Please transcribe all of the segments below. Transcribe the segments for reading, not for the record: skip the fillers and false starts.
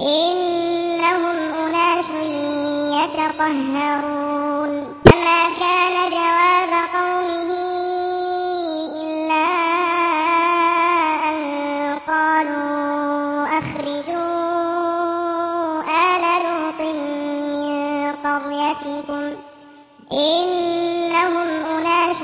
إنهم أناس يتطهرون فما كان جواب قومه إلا أن قالوا أخرجوا آل لوط من قريتكم إنهم أناس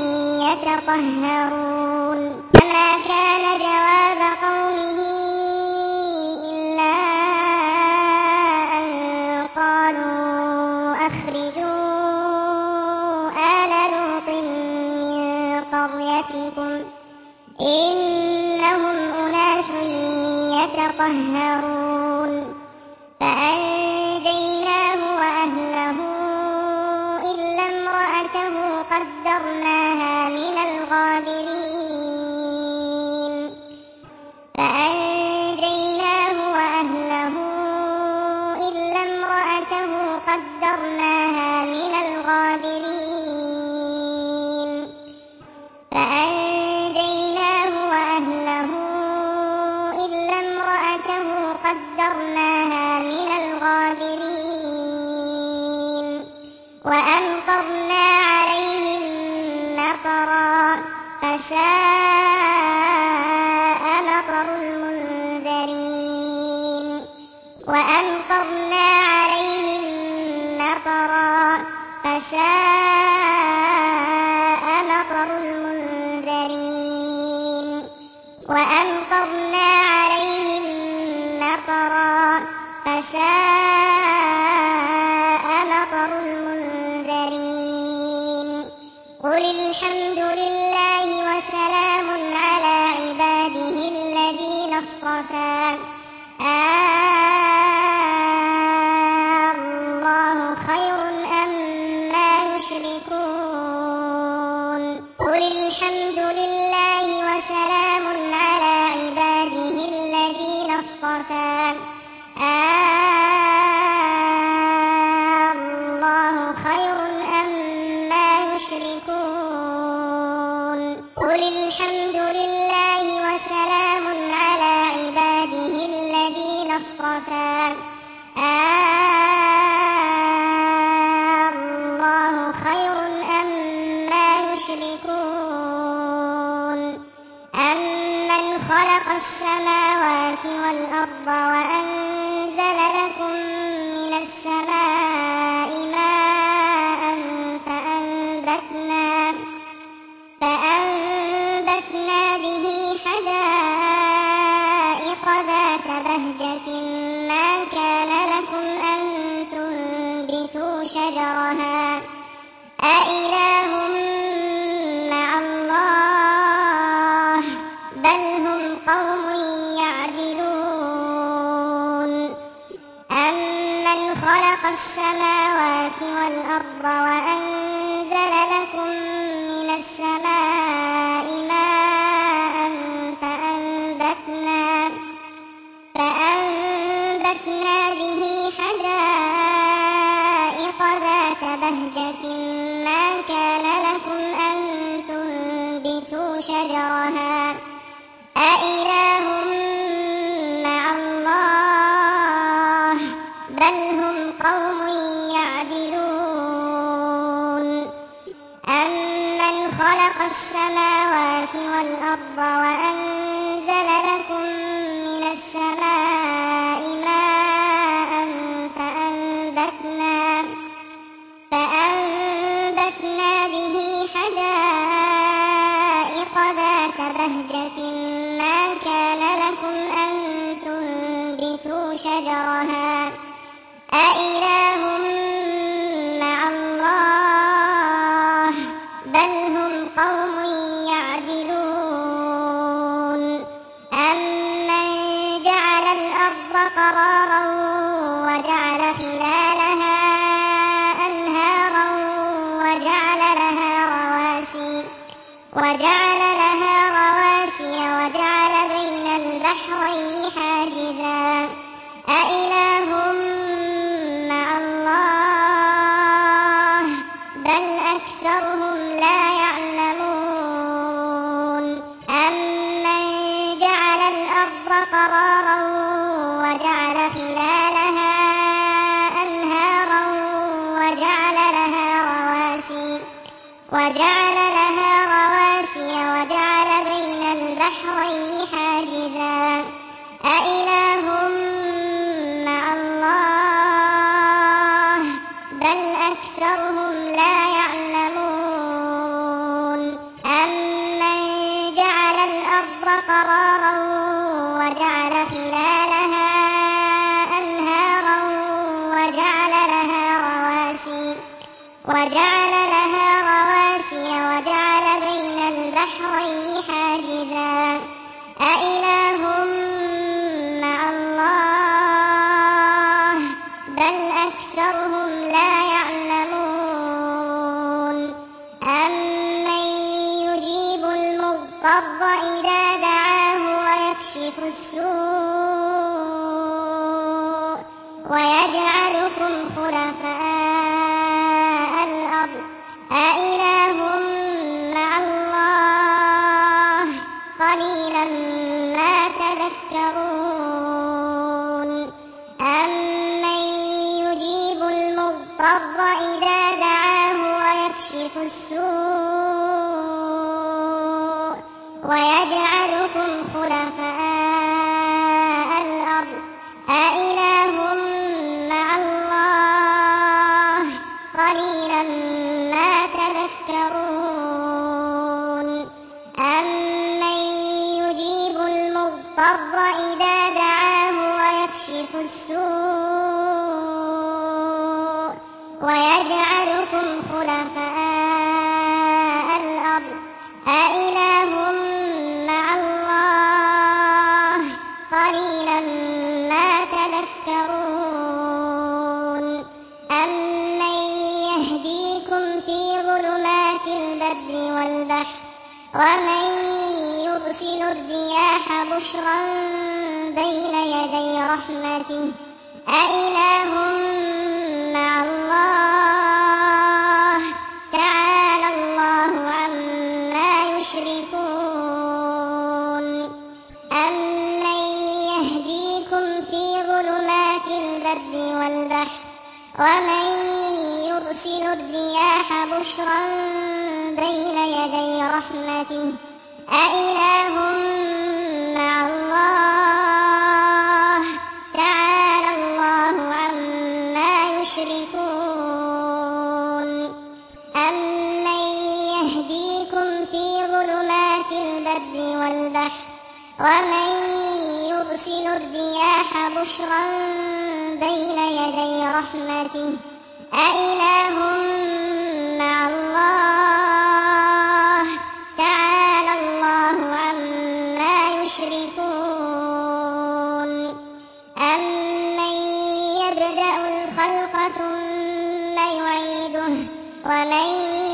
يتطهرون فما كان جواب قومه إلا أن قالوا أخرجوا آل لوط من قريتكم إنهم أناس يتطهرون فأنجيناه وأهله إلا امرأته قدرناها من الغابرين فأنجيناه وأهله إلا امرأته قدرناها من الغابرين فأنجيناه وأهله إلا امرأته قدرناها من الغابرين وأمطرنا عليهم مطرا فساء مطر المنذرين وأمطرنا عليهم مطرا فساء مطر المنذرين وأمطرنا عليهم مطرا فساء مطر المنذرين قل الحمد لله وسلام على عباده الذين اصطفى الله خير أما يشركون قل الحمد لله وسلام على عباده الذين اصطفى الله خير أما يشركون قل الحمد لله وسلام على عباده الذين اصطفى الله خير أما يشركون أمن خلق السماوات والأرض وأنزل لكم من السماء ماء فأنبتنا به حدائق ذات بهجة ما كان لكم أن تنبتوا شجرها أإله مع الله بل هم قوم يعدلون أمن خلق السماوات والأرض وأنزل لكم من السماء ماء فأنبتنا به حدائق ذات بهجة ما كان لكم أن تنبتوا شجرها أإله مع الله بل هم قوم يعدلون أمن خلق السماوات والأرض وأنزل لكم من السماء ماء فأنبتنا به حدائق ذات بهجة ما كان لكم أن تنبتوا شجرها أإله مع الله بل هم قوم يعدلون أمن جعل الأرض قرارا وجعل خلالها أنهارا وجعل لها رواسي وجعل بين البحرين حاجزا أإله مع الله وجعل لها رواسي وجعل بين البحرين حاجزا أإله مع الله بل أكثرهم لا يعلمون أمن جعل الأرض قرارا وجعل خلالها أنهارا وجعل لها رواسي وجعل بين البحرين حاجزا أإله مع الله بل أكثرهم لا يعلمون أمن يجيب المضطر إذا دعاه ويكشف السوء ويجعلكم خلفاء الأرض أإله مع الله قليلا ما تذكرون أمن يجيب المضطر إذا دعاه ويكشف السوء ويجعلكم خلفاء الأرض أإله مع الله قليلا ما تذكرون أمن يجيب المضطر إذا دعاه ويكشف السوء ويجعلكم خلفاء الأرض أإله مع الله قليلا ما تذكرون أمن يهديكم في ظلمات البر والبحر ومن يرسل الرياح بشرا بين يدي رحمته أإله مع الله تعالى الله عما يشركون أمن يهديكم في ظلمات البر والبحر ومن يرسل الرياح بشرا بين يدي رحمته أإله مع الله تعالى الله عما يشركون أمن يهديكم في ظلمات البر والبحر ومن يرسل الرياح بشرا بين يدي رحمته أإله مع الله تعالى الله عما يشركون أمن يبدأ الخلق ثم يعيده ومن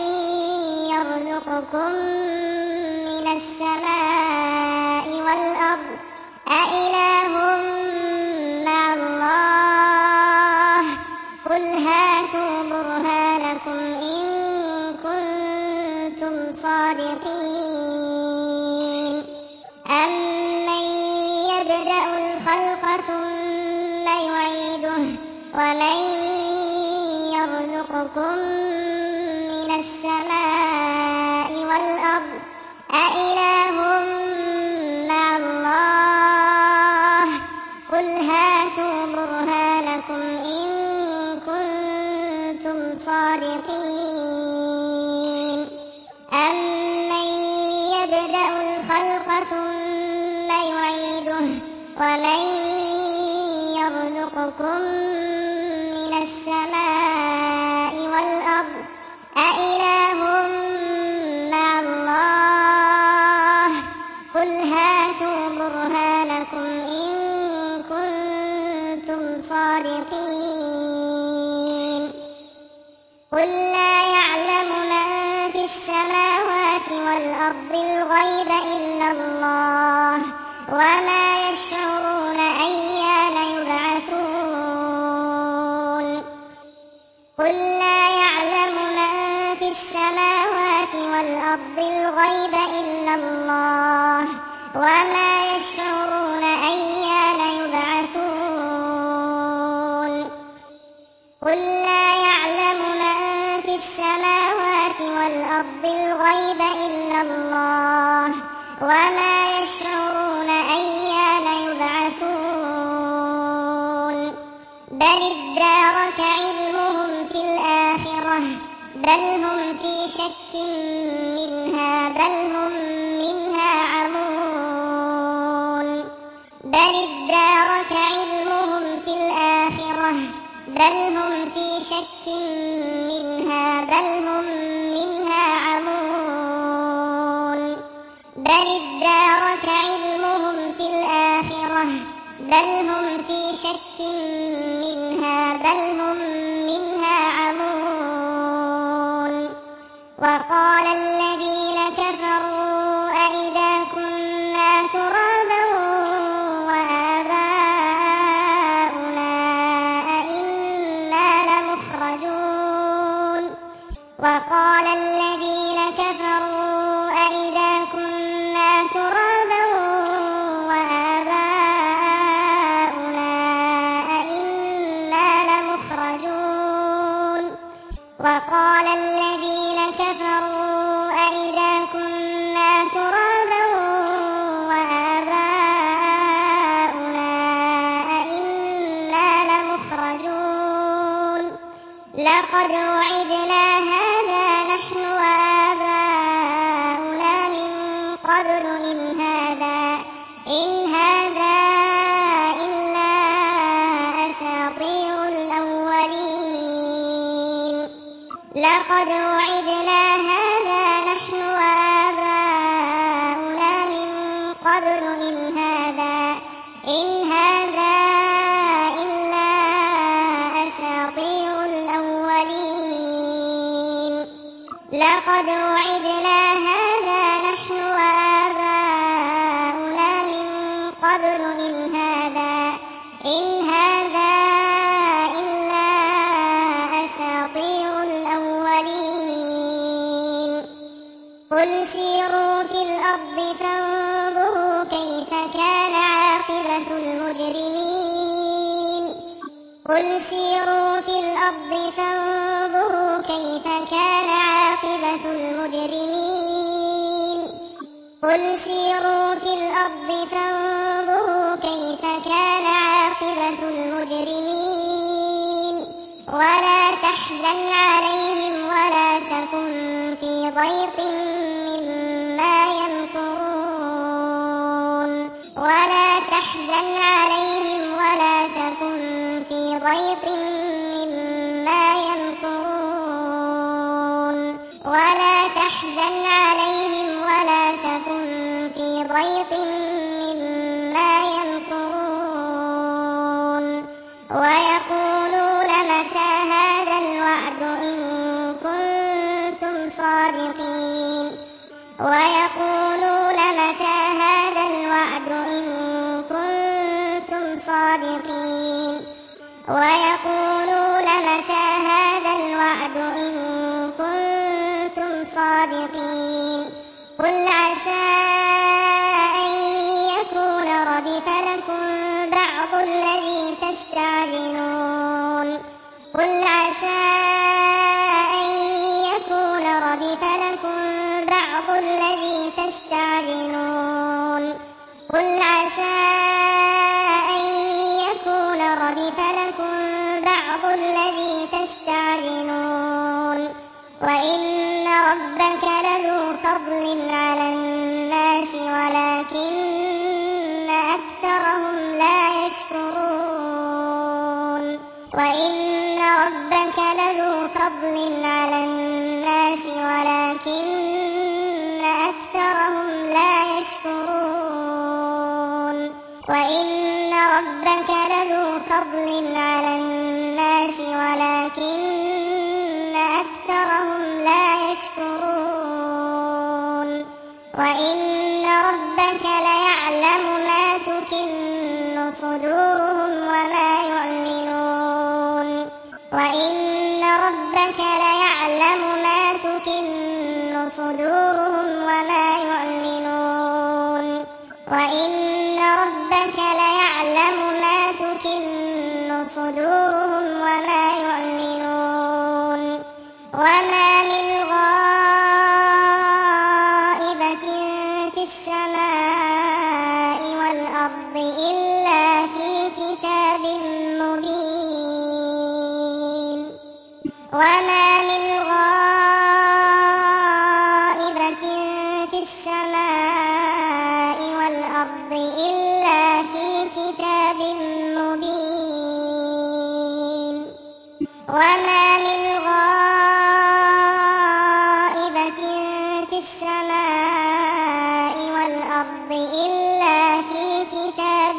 يرزقكم من السماء والأرض أإله مع الله قل هاتوا برهانكم إن كنتم صادقين أمن يبدأ الخلق ثم يعيده ومن يرزقكم من السماء والأرض أإله مع الله قل هاتوا برهانكم إن كنتم صادقين أمن يبدأ الخلق ثم يعيده ومن يرزقكم من السماء والأرض أإله مع الله قل هاتوا برهانكم إن كنتم صادقين قل لا يعلم من في السماوات والأرض الغيب إلا الله وما يشعرون أيان يبعثون قل لا يعلم من في السماوات والأرض الغيب إلا الله وما يشعرون أيان يبعثون قل لا يعلم من في السماوات والأرض والأرض الغيب إلا الله وما يشعرون أيان يبعثون بل ادارك علمهم في الآخرة بل هم في شك منها بل هم منها عمون بل ادارك علمهم في الآخرة بل هم في شك منها بل هم منها عمون بل ادارك علمهم في الآخرة بل هم في شك منها بل هم منها عمون وقال الذين كفروا أئذا كنا ترابا وآباؤنا أئنا لمخرجون وقال الذين كفروا أئذا كنا ترابا وآباؤنا أئنا لمخرجون وقال الذين كفروا أئذا كنا ترابا وآباؤنا أئنا لمخرجون لقد وعدنا هذا نحن وآباؤنا من قبل إن هذا إلا أساطير الأولين لقد وعدنا هذا نحن وآباؤنا من قبل إن هذا إلا أساطير الأولين لقد وعدنا هذا نحن وآباؤنا من قبل إن هذا إلا أساطير الأولين قل سيروا في الأرض فانظروا كيف كان عاقبة المجرمين قل سيروا في الأرض فانظروا كيف كان عاقبة المجرمين قل سيروا في الأرض فانظروا كيف كان عاقبة المجرمين ولا تحزن عليهم ولا تكن في ضيق مما يمكرون ولا تحزن عليهم ولا تكن في ضيق مما يمكرون ولا تحزن عليهم ولا تكن في ضيق مما يمكرون ويقولون متى هذا الوعد إن كنتم صادقين ويقولون متى هذا الوعد إن كنتم صادقين ويقولون متى هذا الوعد إن كنتم صادقين قل عسى أن يكون ردف لكم بعض الذي تستعجلون قل عسى أن يكون ردف لكم بعض الذي تستعجلون قل عسى أن يكون ردف لكم بعض الذي تستعجلون وإن ربك لذو فضل على الناس ولكن أكثرهم لا يشكرون وإن ربك لذو فضل على الناس ولكن أكثرهم لا يشكرون وإن ربك لذو فضل على الناس ولكن أكثرهم لا يشكرون وإن ربك ليعلم ما تكن صدورهم وما يعلنون وإن ربك ليعلم ما تكن صدورهم وما يعلنون وإن ربك ليعلم ما تكن صدورهم وما يعلنون وما من غائبة وما من غائبة في السماء والأرض إلا في كتاب مبين وما من غائبة في السماء والأرض إلا في كتاب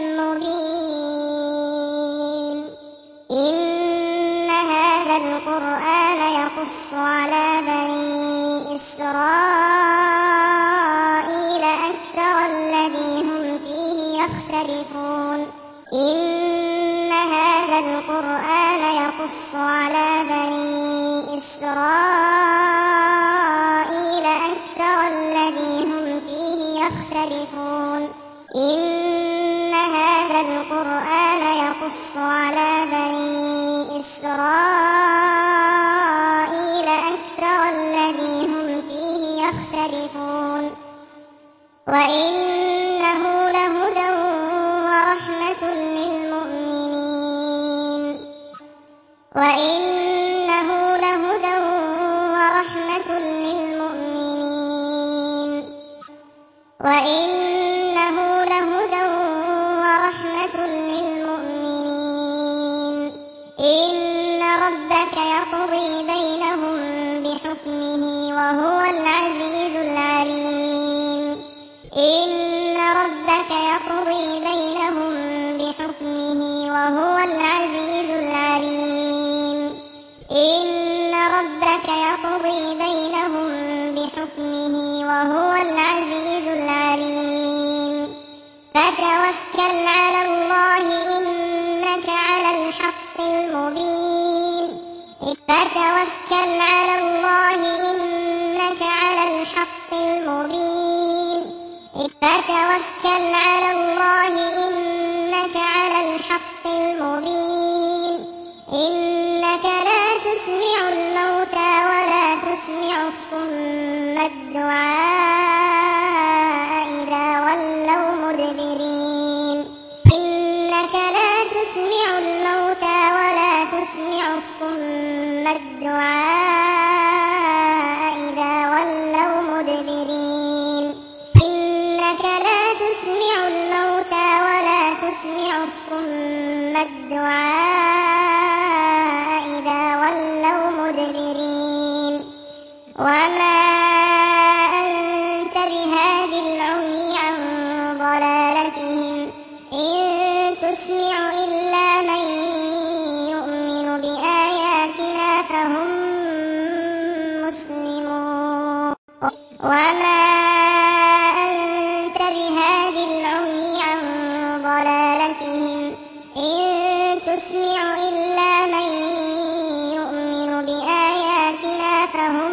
مبين إن هذا القرآن يقص على بني إسرائيل أكثر الذي هم فيه يختلفون إن هذا القرآن يقص على بني إسرائيل أكثر الذي هم فيه يختلفون إن هذا القرآن يقص على بني إسرائيل أكثر الذي هم فيه يختلفون وإنه لهدى ورحمة للمؤمنين وإنه لهدى ورحمة للمؤمنين وإنه لهدى ورحمة للمؤمنين إن ربك يقضي بينهم بحكمه وهو العزيز العليم إن ربك يقضي بينهم بحكمه وهو العزيز العليم إن ربك يقضي بينهم بحكمه وهو العزيز العليم فتوكل على الله إنك على الحق المبين فتوكل على الله إنك على الحق المبين فتوكل على الله إنك على الحق المبين إنك لا تسمع الموتى ولا تسمع الصم الدعاء إذا ولوا مدبرين إنك لا تسمع الموتى ولا تسمع الصم الدعاء إذا ولوا مدبرين إنك لا تسمع الموتى ولا تسمع الصم الدعاء إذا ولوا مدبرين وما أنت بهاد العمي عن ضلالتهم إن تسمع إلا من يؤمن بآياتنا فهم مسلمون وما أنت بهاد العمي عن ضلالتهم إن تسمع إلا من يؤمن بآياتنا فهم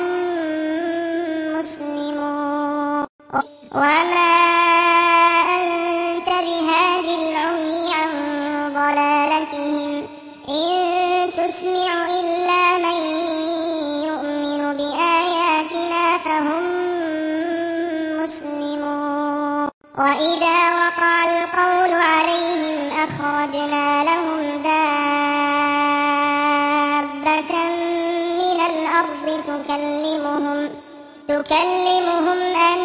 مسلمون وما أنت بهاد العمي عن ضلالتهم إن تسمع إلا من يؤمن بآياتنا فهم مسلمون وإذا وقع القول عليهم أخرجنا لهم دابة من الأرض تكلمهم أن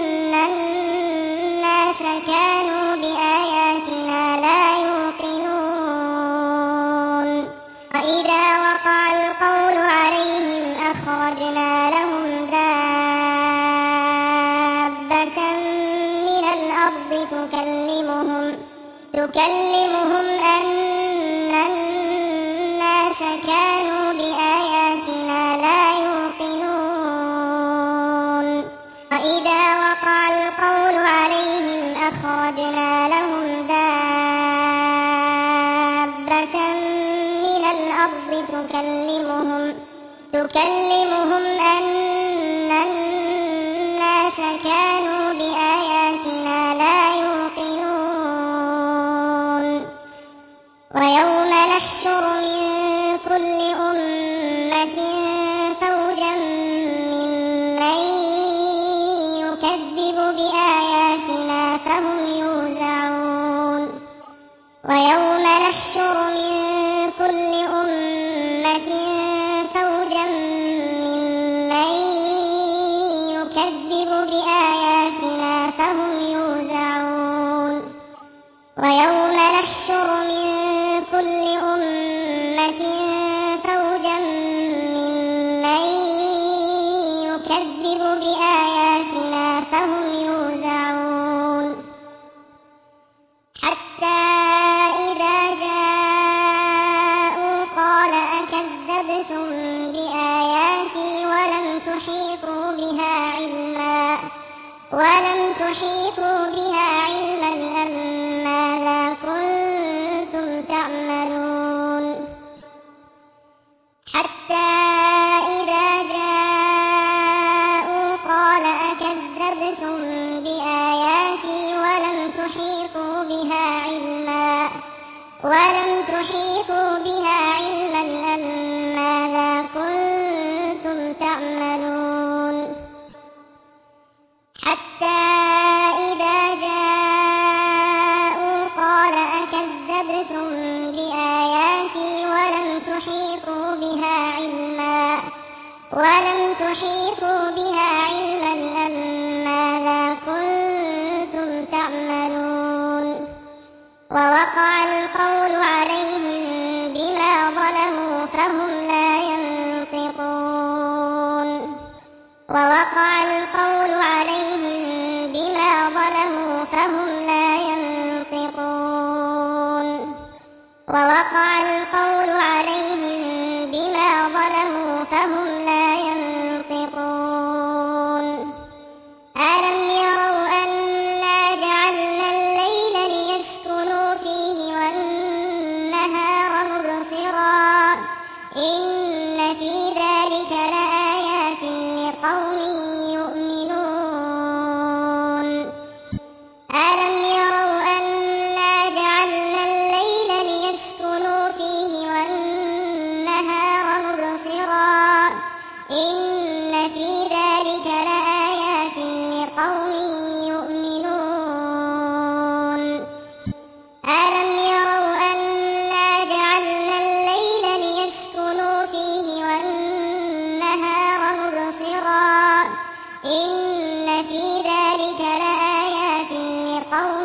الناس كانوا بآياتنا لا يوقنون وإذا وقع القول عليهم أخرجنا لهم دابة من الأرض تكلمهم أن الناس كانوا بآياتنا لا يوقنون وإذا وقع القول عليهم أخرجنا لهم دابة من الأرض تكلمهم أن الناس كانوا بآياتنا لا يوقنون ويوم نحشر من كل أمة فوجا ممن يكذب بآياتنا فهم يوزعون ويوم نحشر من كل أمة تحيطوا بها علما أم ماذا كنتم تعملون حتى إذا جاءوا قال أكذبتم بآياتي ولم تحيطوا بها علما أم ماذا كنتم تعملون حتى إذا جاءوا قال أكذبتم بآياتي ولم تحيطوا بها علما أم ماذا كنتم تعملون ووقع القول عليهم بما ظلموا فهم لا ينطقون ووقع القول عليهم بما ظلموا فهم لا ينطقون ووقع القول عليهم بما ظلموا فهم لا ينطقون ألم يروا أنا جعلنا الليل ليسكنوا فيه والنهار مبصرا إن في ذلك لآيات لقوم يؤمنون ألم يروا أنا جعلنا الليل ليسكنوا فيه والنهار مبصرا إن في ذلك لآيات لقوم يؤمنون ألم يروا أنا جعلنا الليل ليسكنوا فيه والنهار مبصرا إن في ذلك لآيات لقوم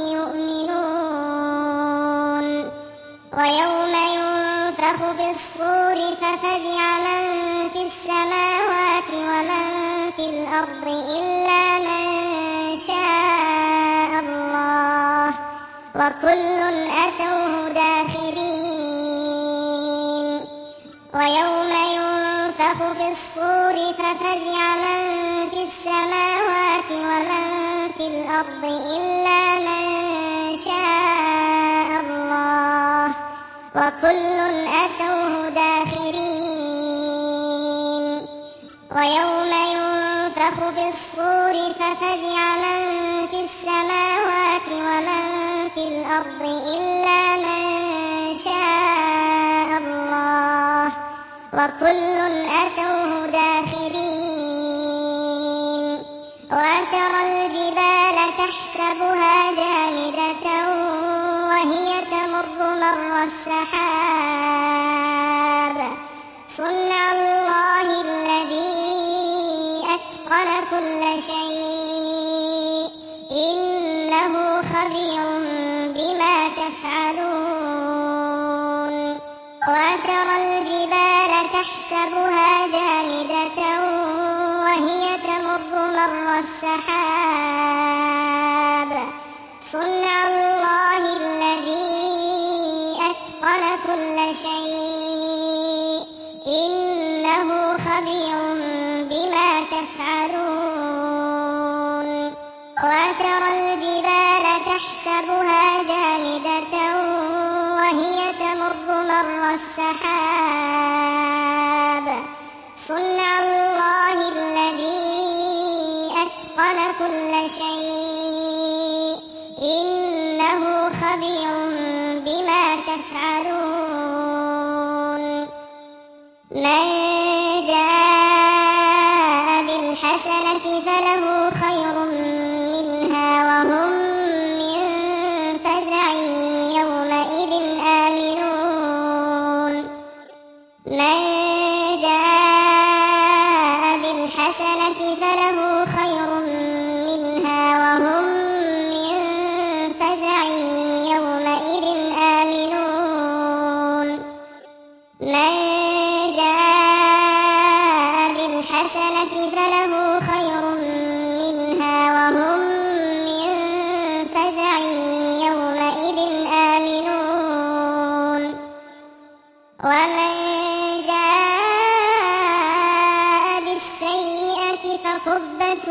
يؤمنون ويوم ينفخ في الصور ففزع من في السماوات ومن في الأرض إلا من شاء الله وكل أتوه داخرين ويوم ينفخ في الصور ففزع من في السماوات ومن في الأرض إلا من شاء الله وكل أتوه داخرين ويوم ينفخ في الصور ففزع من في السماوات ومن في الأرض إلا من شاء الله وكل أتوه داخرين وترى الجبال تحسبها جامدة وهي تمر مر السحاب صنع الله الذي أتقن كل شيء إنه خبير بما تفعلون وترى الجبال تحسبها جامدة وهي تمر مر السحاب صنع الله الذي أتقن كل شيء إنه خبير بما تفعلون وترى الجبال تحسبها جامدة وهي تمر مر السحاب صنع الله الذي أتقن كل شيء إنه خبير بما تفعلون من جاء بالحسنة فله خير منها وهم من فزع يومئذ آمنون من جاء بالحسنة فله خير منها وهم من فزع يومئذ آمنون من جاء بالحسنة فله خير منها وهم من فزع يومئذ آمنون ومن جاء بالسيئة فكبت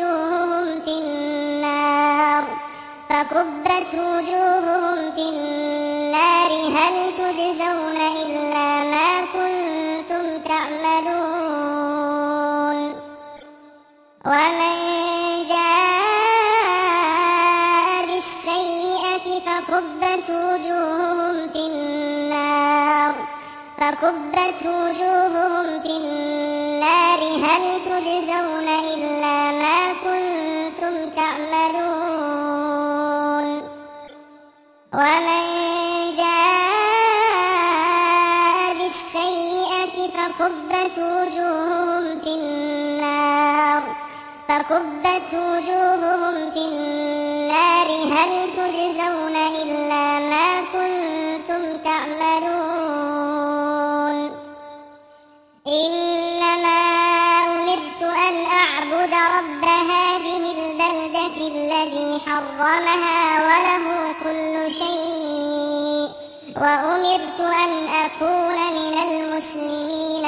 وجوههم في النار هل تجزون إلا ما كنتم تعملون ومن جاء بالسيئة فكبت وجوههم في النار هل تجزون إلا ما كنتم تعملون ومن جاء بالسيئة فكبت وجوههم في النار هل تجزون إلا ما كنتم تعملون إنما أمرت أن أعبد رب هذه البلدة الذي حرمها وله كل شيء وأمرت أن أكون من المسلمين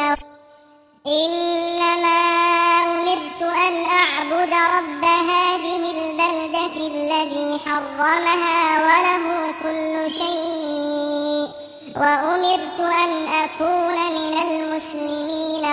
إنما أمرت أن أعبد رب هذه البلدة الذي حرمها وله كل شيء وأمرت أن أكون من المسلمين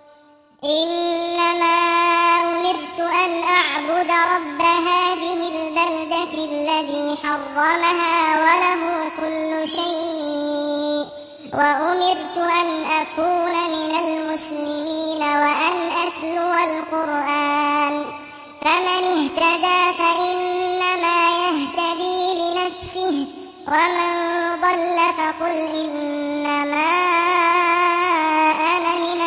إنما أمرت أن أعبد رب هذه البلدة الذي حرمها وله كل شيء وأمرت أن أكون من المسلمين وأن أتلو القرآن فمن اهتدى فإنما يهتدي لنفسه ومن ضل فقل إنما أنا من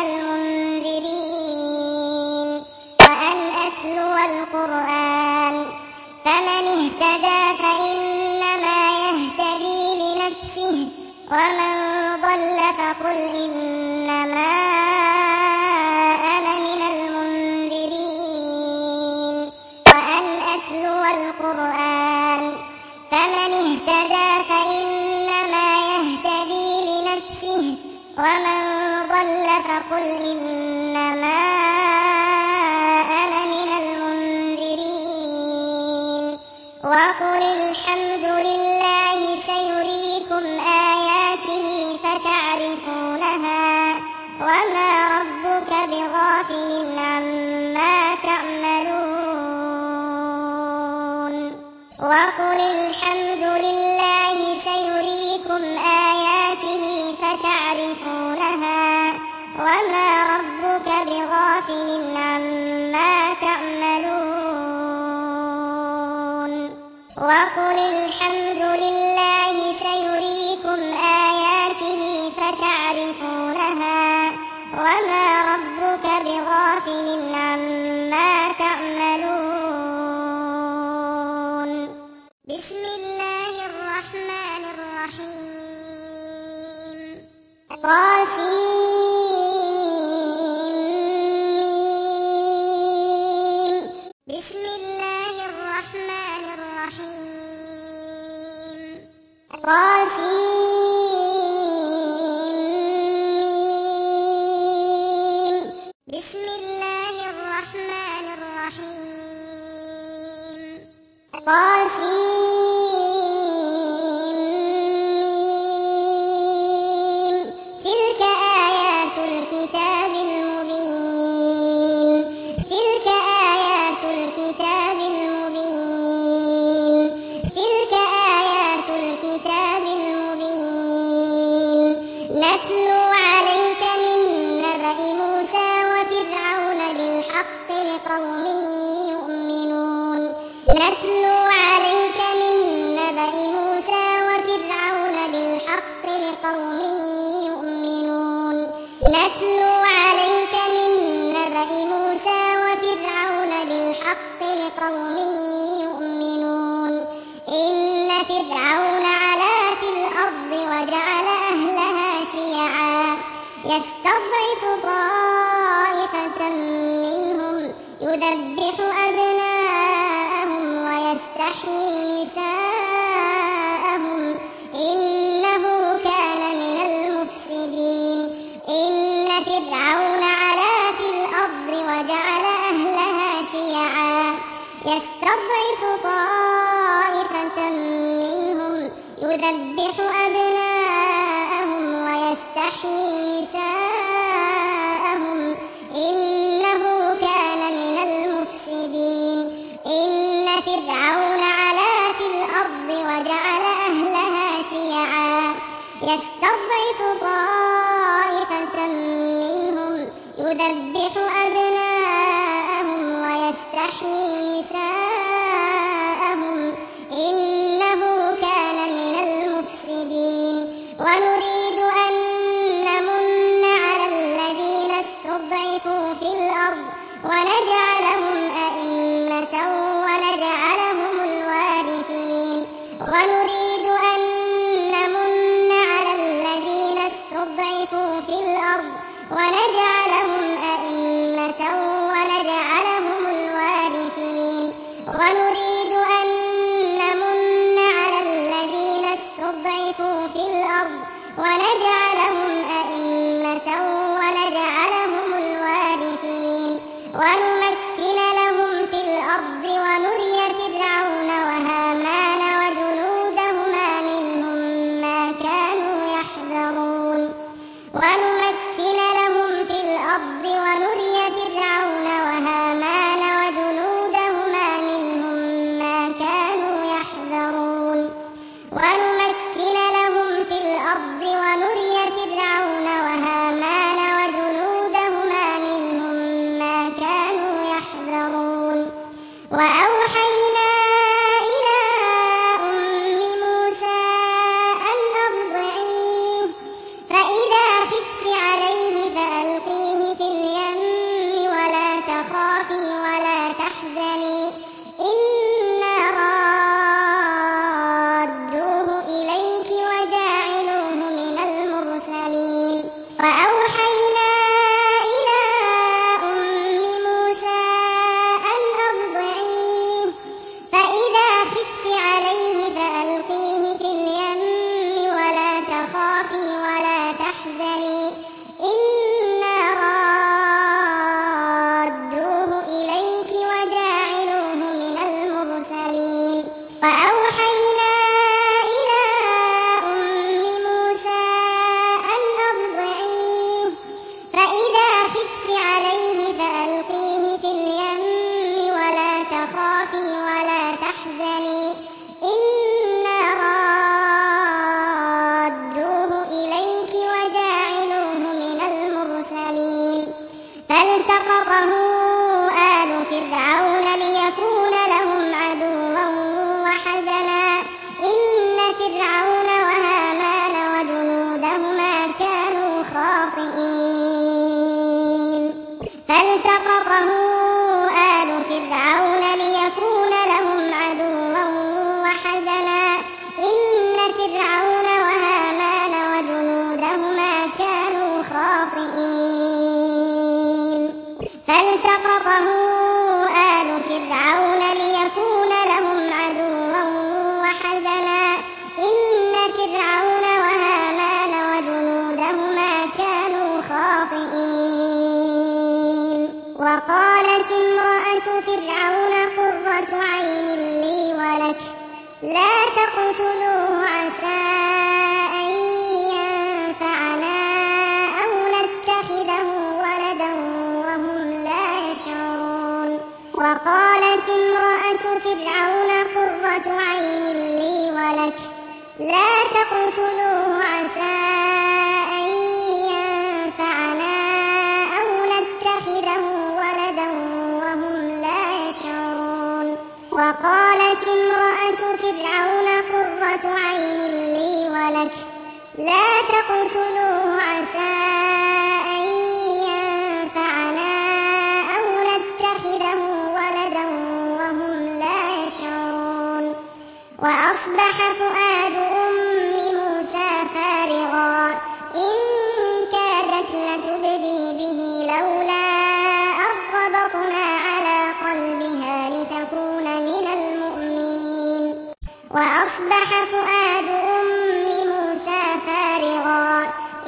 المنذرين وأن أتلو القرآن فمن اهتدى فإنما يهتدي لنفسه ومن ضل فقل إنما أنا من المنذرين وأن أتلو القرآن فمن اهتدى فإنما يهتدي لنفسه ومن ضل فقل إنما أنا من المنذرين وقل الحمد لله سيريكم آياته فتعرفونها وما ربك بغافل عما تعملون وقل الحمد لله سيريكم آياته فتعرفونها وما ربك بغافل عما تعملون وقل الحمد لله سيريكم آياته فتعرفونها وما ربك بغافل عما تعملون بسم الله الرحمن الرحيم طاسيم بسم الله الرحمن الرحيم طاسيم بسم الله الرحمن الرحيم طاسيم تلك آيات الكتاب المبين تلك آيات الكتاب المبين تلك آيات الكتاب المبين نتلو عليك من نبأ موسى وفرعون بالحق لقوم يؤمنون نتلو عليك من نبأ موسى وفرعون بالحق لقوم يؤمنون نتلو عليك من نبأ موسى وفرعون بالحق لقوم يؤمنون إن فرعون علا في الأرض وجعل أهلها شيعا يستضعف طائفة منهم يذبح أبناءهم ويستحيي نساءهم إنه كان من المفسدين إن فرعون علا في الأرض وجعل أهلها يستضعف طائفة منهم يذبح أبناءهم ويستحيي نساءهم إنه كان من المفسدين إن فرعون علا في الأرض وجعل أهلها شيعا يستضعف طائفة منهم يذبح أبناءهم ويستحيي نساءهم إنه كان من المفسدين ونريد أن نمن على الذين استضعفوا في الأرض ونجعلهم أئمة ونجعلهم الوارثين ونريد أن نمن على الذين استضعفوا في الأرض ونجعلهم أئمة ونجعلهم الوارثين ونريد أن نمن على الذين استضعفوا في الأرض ونجعلهم أئمة ونجعلهم الوارثين ونمكن لهم في الأرض ونري فرعون وهامان وجنودهما منهم ما كانوا يحذرون ونمكن لهم في الأرض ونري فرعون وهامان وجنودهما منهم ما كانوا يحذرون ونمكن لهم في الأرض ونري فرعون وهامان وجنودهما منهم ما كانوا يحذرون وأوحينا إلى أم موسى أن أرضعيه فإذا خفت عليه فألقيه في اليم ولا تخافي ولا تحزني إنا رادوه إليك وجاعلوه من المرسلين وأوحينا إلى أم موسى أن أرضعيه فإذا خفت عليه فألقيه في اليم ولا تخافي ولا تحزني إنا رادوه إليك وجاعلوه من المرسلين وأوحينا إلى أم موسى أن أرضعيه فإذا خفت عليه فألقيه في اليم ولا تخافي ولا تحزني إنا رادوه إليك وجاعلوه من المرسلين فالتقطه آل فرعون ليكون لهم عدوا وحزنا إن فرعون وهامان وجنودهما كانوا خاطئين فالتقطه آل فرعون ليكون لهم عدوا وحزنا إن فرعون وهامان وجنودهما كانوا خاطئين فالتقطه آل فرعون ليكون لهم عدوا وحزنا إن فرعون وهامان وجنودهما كانوا خاطئين وقالت امرأة فرعون قرة عين لي ولك لا تقتلوه عسى أن ينفعنا أو نتخذه ولدا وهم لا يشعرون وقالت امرأة فرعون قرة عين لي ولك لا تقتلوه عسى أن ينفعنا أو نتخذه ولدا وهم لا يشعرون وقالت امرأة فرعون قرة عين لي ولك لا تقتلوه عسى أن ينفعنا أو نتخذه ولدا وهم لا يشعرون وأصبح فؤاد أم موسى فارغا إن كادت لتبدي به لولا أن ربطنا على قلبها لتكون من المؤمنين وأصبح فؤاد أم موسى فارغا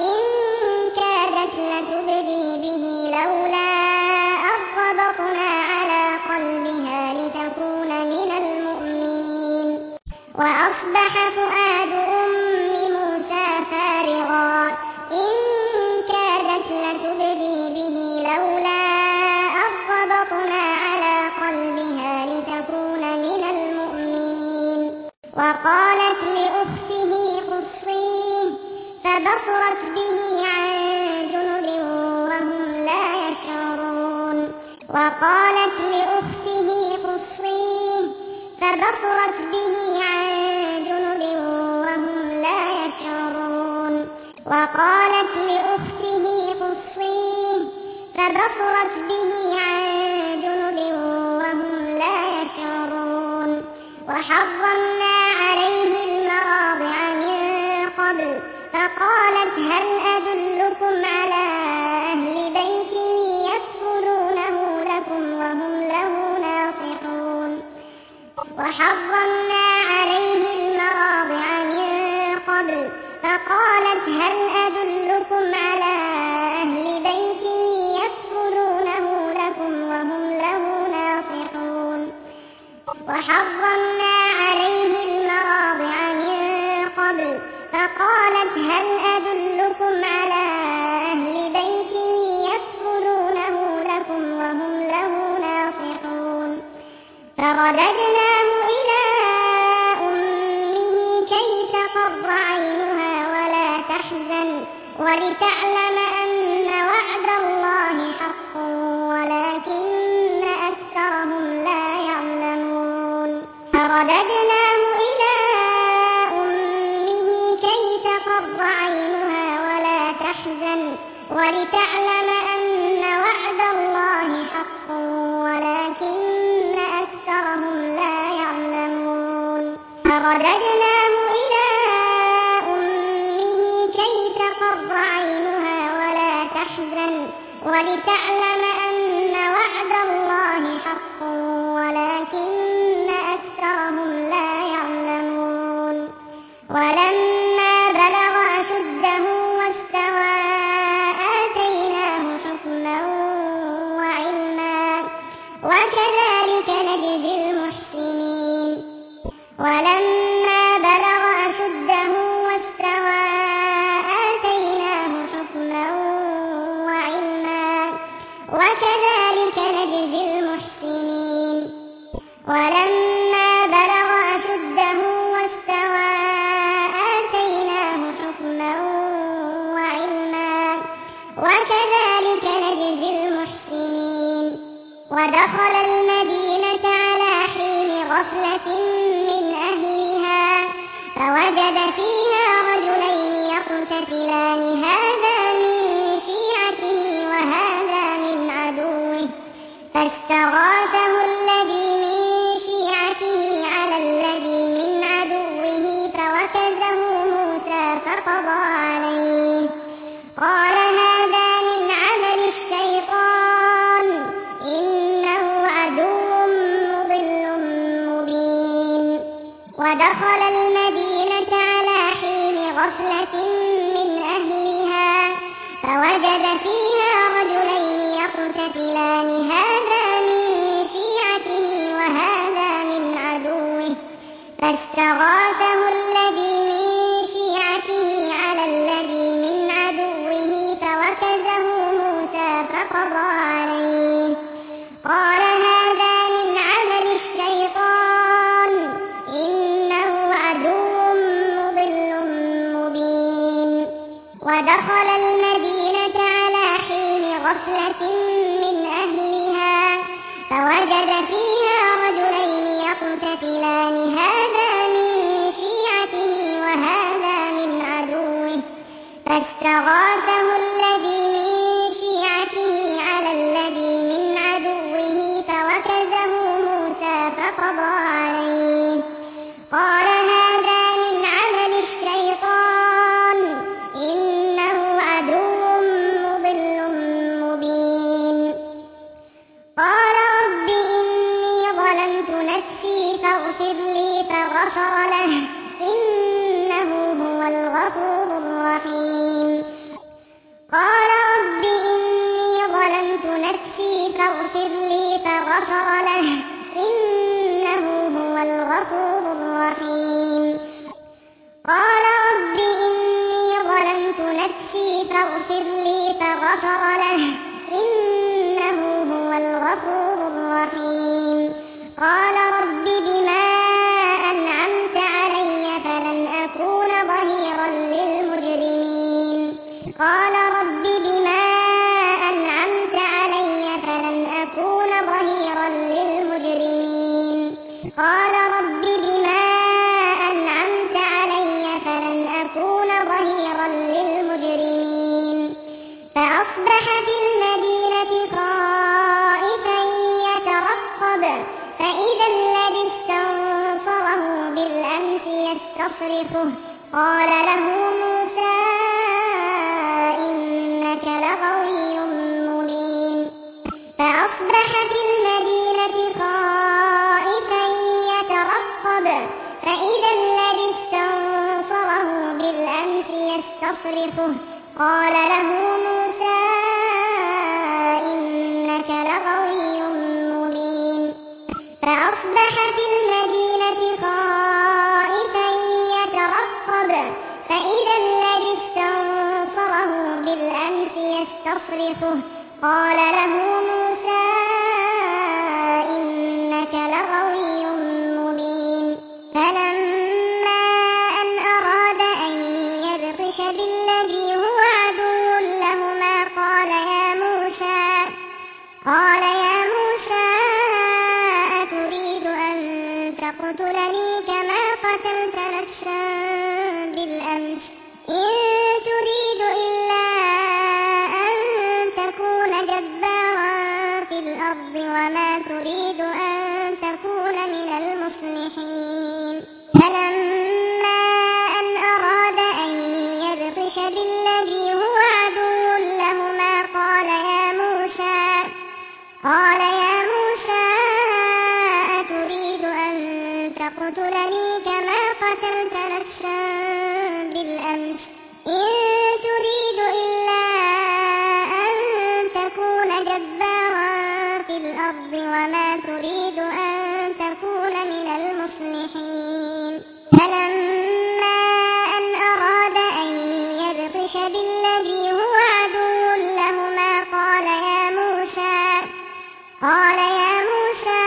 فبصرت به عن جنب وهم لا يشعرون وقالت لأخته قصيه فبصرت به عن جنب وهم لا يشعرون وقالت لأخته قصيه فبصرت به عن جنب وهم لا يشعرون وحرمنا عليه المراضع من قبل فقالت هل أدلكم على أهل بيت يكفلونه لكم وهم له ناصحون وحرمنا عليه المراضع من قبل فقالت هل أدلكم على أهل بيت يكفلونه لكم وهم له ناصحون وحرمنا عليه المراضع من قبل فقالت هل أدلكم على أهل بيت يكفلونه لكم وهم له ناصحون فرددناه إلى أمه كي تقر عينها ولا تحزن ولتعلم أن وعد الله حق ولكن أكثرهم لا يعلمون فرددناه إلى أمه كي تقر عينها ولا تحزن ولتعلم أن وعد الله حق ولكن أكثرهم لا يعلمون فرددناه إلى أمه كي تقر عينها ولا تحزن ولتعلم أن وعد الله حق ولكن أكثرهم لا يعلمون ولما بلغ أشده واستوى آتيناه حكما وعلما وكذلك نجزي المحسنين ولما بلغ أشده واستوى آتيناه حكما وعلما وكذلك نجزي المحسنين ولما بلغ أشده واستوى آتيناه حكما وعلما وكذلك نجزي المحسنين ودخل المدينة على حين غفلة من أهلها فوجد فيها رجلين يقتتلان هذا من شيعته وهذا من عدوه فاستغاثه الذي من شيعته على الذي من عدوه فوكزه موسى فقضى عليه قال هذا من عمل الشيطان إنه عدو مضل مبين ودخل المدينة على حين غفلة من أهلها فوجد فيها رجلين يقتتلان هذا من شيعته وهذا من عدوه فاستغاثه الذي من شيعته على الذي من عدوه فوكزه موسى فقضى عليه قال هذا من عمل الشيطان إنه عدو مضل مبين ودخل المدينة على حين غفلة من أهلها فوجد فيها رجلين يقتتلان هذا من شيعته وهذا من عدوه فاستغاثه الذي من شيعته على الذي من عدوه فوكزه موسى فقضى عليه قال هذا من عمل الشيطان إنه عدو مضل مبين قال رب إني ظلمت نفسي فاغفر لي فغفر له إنه هو الغفور الرحيم قال رب إني ظلمت نفسي فاغفر لي فغفر له إنه هو الغفور الرحيم قال رب إني ظلمت نفسي فاغفر لي فغفر له إنه هو الغفور الرحيم قال رب بما أنعمت علي فلن أكون ظهيرا للمجرمين قال رب بما أنعمت علي فلن أكون ظهيرا للمجرمين قال رب بما أنعمت علي فلن أكون ظهيرا للمجرمين فأصبح في المدينة خائفا يترقب فإذا الذي استنصره بالأمس يستصرخه قال له موسى إنك لغوي مبين فأصبح في المدينة خائفا يترقب فإذا الذي استنصره بالأمس يستصرخه قال له موسى إنك لغوي مبين فأصبح في المدينة خائفا يترقب فإذا الذي استنصره بالأمس يستصرخه قال له موسى إنك لغوي مبين فلما أن أراد أن يبطش بالذي هو عدو لهما قال يا موسى أتريد أن تقتلني كما قتلت نفسا بالأمس إن تريد إلا أن تكون جبارا في الأرض وما تريد أن تكون من المصلحين فلما أن أراد أن يبطش بالذي هو عدو لهما قال يا موسى أتريد أن تقتلني كما قتلت نفسا بالأمس إن تريد إلا أن تكون جبارا في الأرض وما تريد أن تكون من المصلحين فلما أن أراد أن يبطش بالذي هو عدو لهما قال يا موسى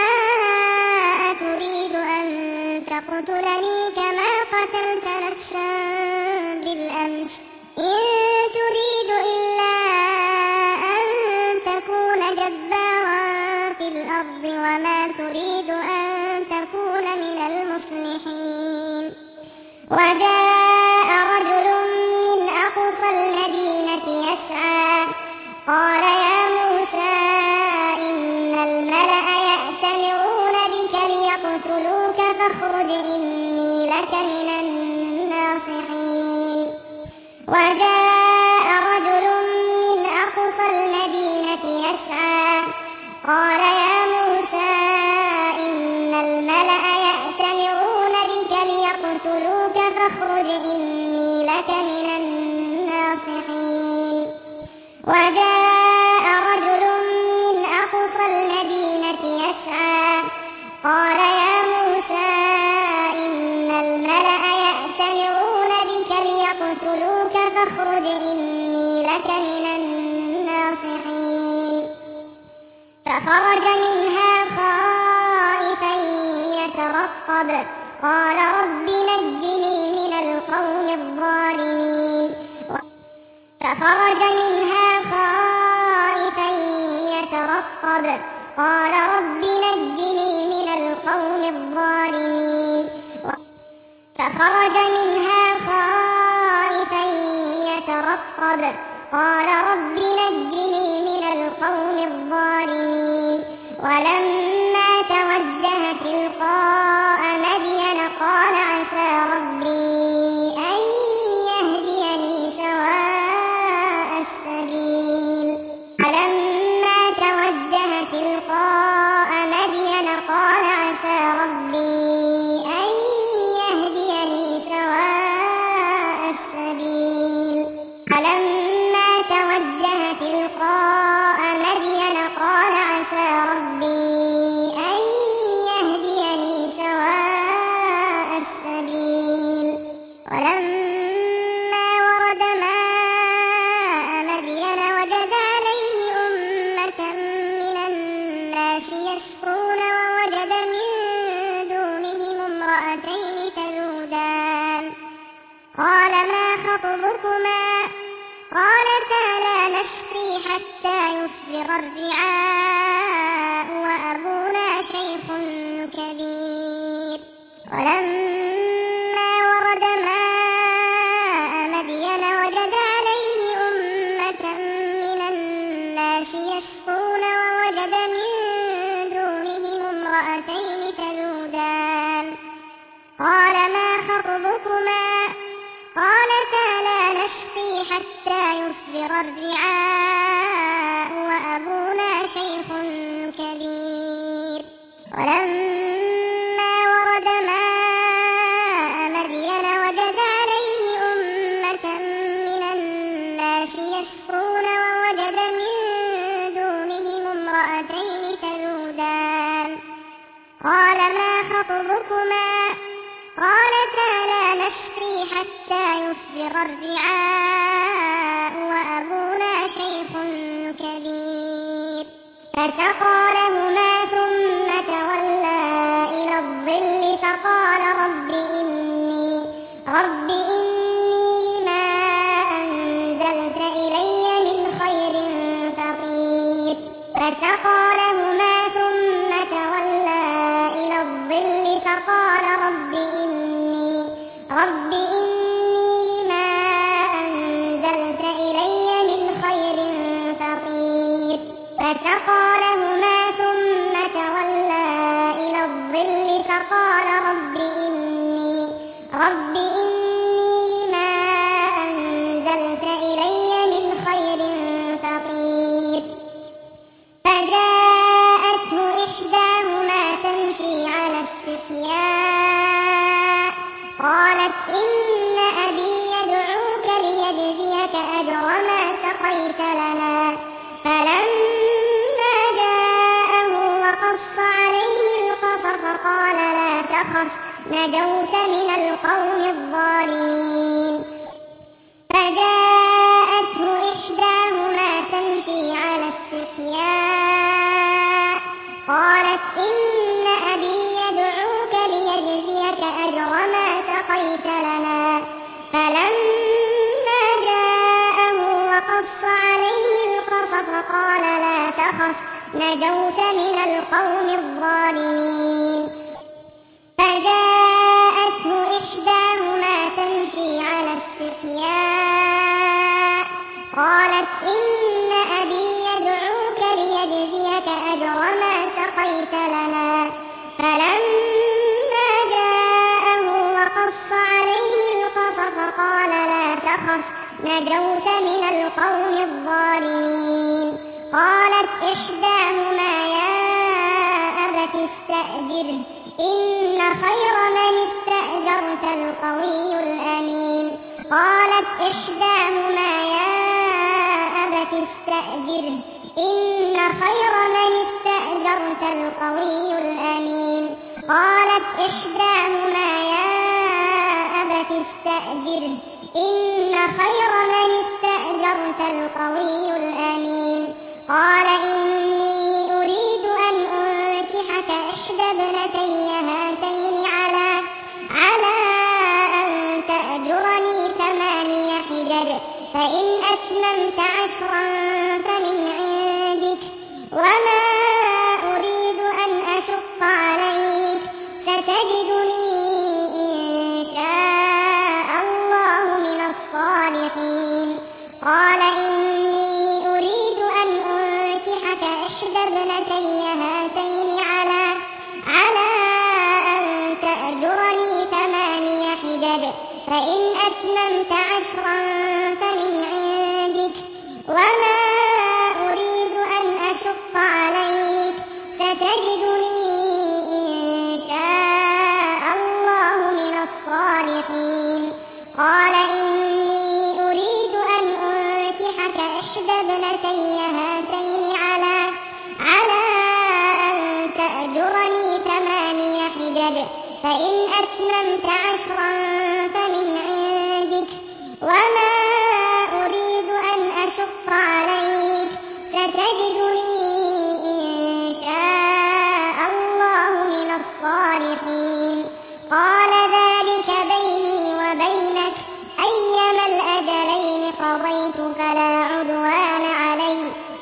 أتريد أن تقتلني كما قتلت نفسا بالأمس إن تريد إلا أن تكون جبارا في الأرض وما تريد أن تكون من المصلحين وجاء رجل من أقصى المدينة يسعى قال يا موسى إن الملأ يأتمرون بك ليقتلوك فاخرج إني لك من الناصحين وجاء رجل من أقصى المدينة يسعى قال يا موسى إن الملأ يأتمرون بك ليقتلوك فاخرج إني لك من الناصحين وجاء رجل من أقصى المدينة يسعى قال يا موسى إن الملأ يأتمرون بك ليقتلوك فاخرج إني لك من الناصحين فخرج منها خائفا يترقب قال رب نجني من القوم الظالمين فخرج منها خائفا يترقب قال رب نجني من القوم الظالمين فخرج منها خائفا يترقب قال رب نجني من القوم الظالمين ولما توجه تلقاء مدين قال عسى ربي أن يهديني سواء السبيل ولما توجه تلقاء مدين قال عسى ربي أن يهديني سواء السبيل ولما توجه تلقاء مدين قال عسى ربي حتى يصدر الرعاء وأبونا شيخ كبير. ولما ورد ماء مدين وجد عليه أمة من الناس يسقون ووجد من دونهم امرأتين تذودان قال ما خطبكما قالتا لا نسقي حتى يصدر الرعاء وأبونا شيخ كبير. ولما ورد ماء مدين وجد عليه أمة من الناس يسقون ووجد من دونهم امرأتين تذودان قال ما خطبكما قالتا لا نسقي حتى يصدر الرعاء وأبونا شيخ كبير. فسقى لهما ثم تولى إلى الظل فقال رب إني لما أنزلت إلي من خير فقير. فسقى لهما ثم تولى إلى الظل فقال رب إني لما أنزلت إلي من خير فقير. فسقى لهما ثم تولى إلى الظل فقال رب إني لما أنزلت إلي من خير فقير. فجاءته إحداهما تمشي على استحياء قالت إن أبي يدعوك ليجزيك أجر ما سقيت لنا. فلما جاءه وقص عليه القصص قال لا تخف نجوت من القوم الظالمين. فجاءته إحداهما تمشي على استحياء قالت إن أبي يدعوك ليجزيك أجر ما سقيت لنا. فلما جاءه وقص عليه القصص قال لا تخف نجوت من القوم الظالمين. فجاءته إحداهما تمشي على استحياء قالت إن أبي يدعوك ليجزيك أجر ما سقيت لنا. فلما جاءه وقص عليه القصص قال لا تخف نجوت من القوم الظالمين. قالت إحداهما يا أبت استأجره إن خير من استأجرت القوي الأمين. قالت إحداهما يا أبت استأجره إن خير من استأجرت القوي الأمين. قالت إحداهما يا أبت استأجره إن خير من استأجرت القوي الأمين. قال إني أريد أن أنكحك إحدى ابنتي هاتين على أن تأجرني 8 حجج فإن أتممت 10 فمن عندك وما أريد أن أشق عليك ستجدني إن شاء الله من الصالحين. قال إني أريد أن أنكحك إحدى ابنتي هاتين على أن تأجرني 8 حجج فإن أتممت 10 فمن عندك وما أريد أن أشق عليك ستجدني إن شاء الله من الصالحين. قال إني أريد أن أنكحك إحدى ابنتي هاتين على أن تأجرني 8 حجج فإن أتممت 10 فمن عندك وما أريد أن أشق عليك ستجدني إن شاء الله من الصالحين. قال ذلك بيني وبينك أيما الأجلين قضيت فلا عدوان علي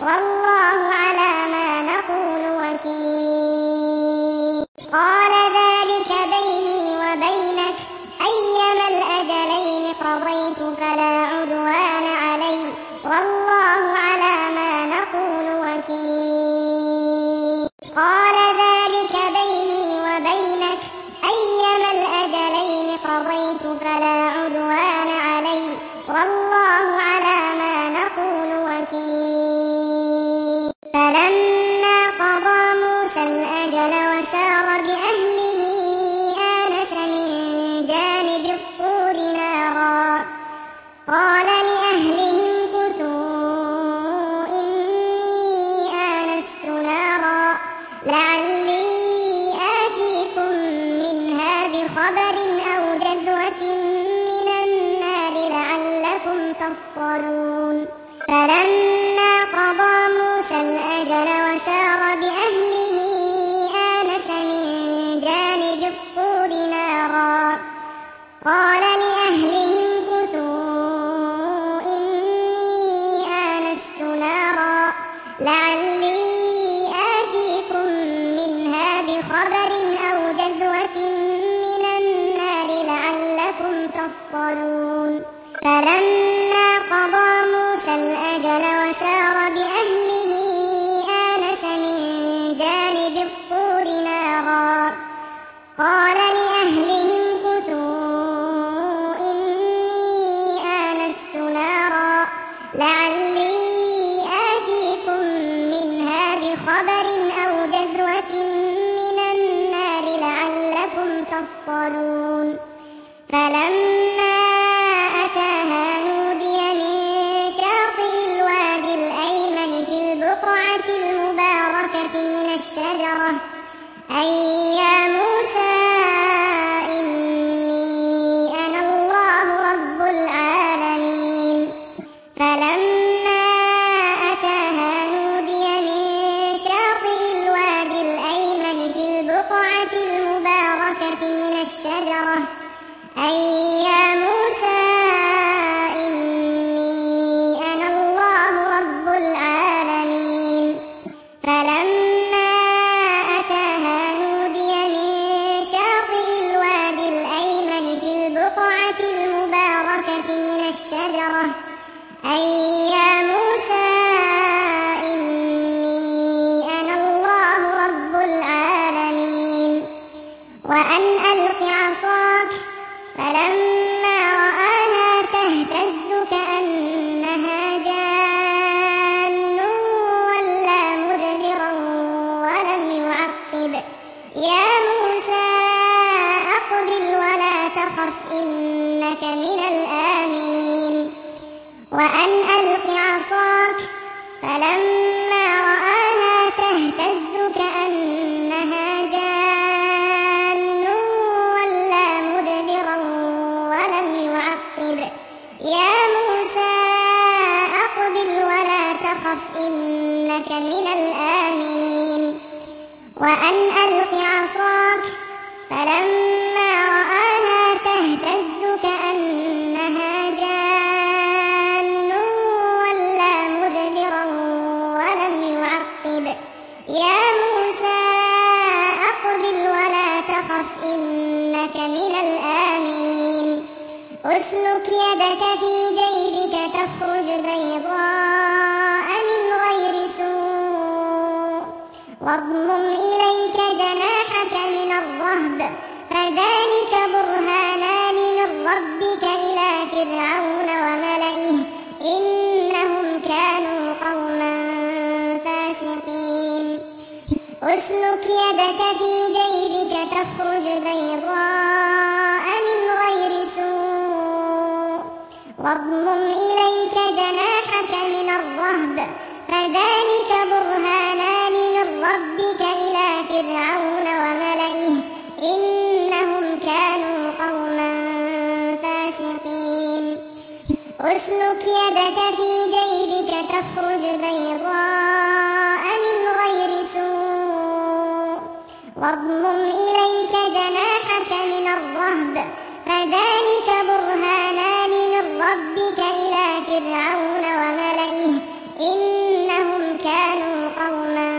لعلي آتيكم منها بخبر أو جذوة من النار لعلكم تصطلون فلما قضى موسى الأجل وسار بأهله آنس من جانب الطور نارا قال لأهلهم كثوا إني آنست نارا لعلي آتيكم منها بخبر أو جذوة من النار لعلكم تصطلون فلما أتاها نودي من شاطئ الوادي الأيمن في البقعة المباركة من الشجرة أن يا موسى إني أنا الله رب العالمين فلما أتاها نودي من شاطئ الوادي الأيمن في البقعة المباركة من الشجرة أن يا موسى إني أنا الله رب العالمين فلما أتاها نودي من شاطئ الوادي الأيمن في البقعة المباركة من الشجرة أن يا موسى إني أنا الله رب العالمين وأن ألق عصاك فلما رآها تهتز كأنها جان ولا مدبرا ولم يعقب يا موسى أقبل ولا تخف إنك من الآمنين وأن ألق عصاك فلما رآها تهتز كأنها جان ولا مدبرا ولم يعقب يا موسى أقبل ولا تخف إنك من الآمنين وأن ألق عصاك فلما رآها تهتز كأنها جان ولا مدبرا ولم يعقب يا موسى أقبل ولا تخف إنك من الآمنين أسلك يدك في جيبك تخرج بيضاء من غير سوء واضمم إليك جناحك من الرهب فذلك برهانان من ربك إلى فرعون وملئه إنهم كانوا قوما فاسقين أسلك يدك في جيبك تخرج بيضاء من غير سوء واضمم إليك جناحك من الرهب فذلك برهانان من ربك إلى فرعون وملئه إنهم كانوا قوما فاسقين أسلك يدك في جيبك تخرج بيضاء من غير سوء واضمم إليك جناحك من الرهب فذلك برهانان من ربك إلى فرعون وملئه إنهم كانوا قوما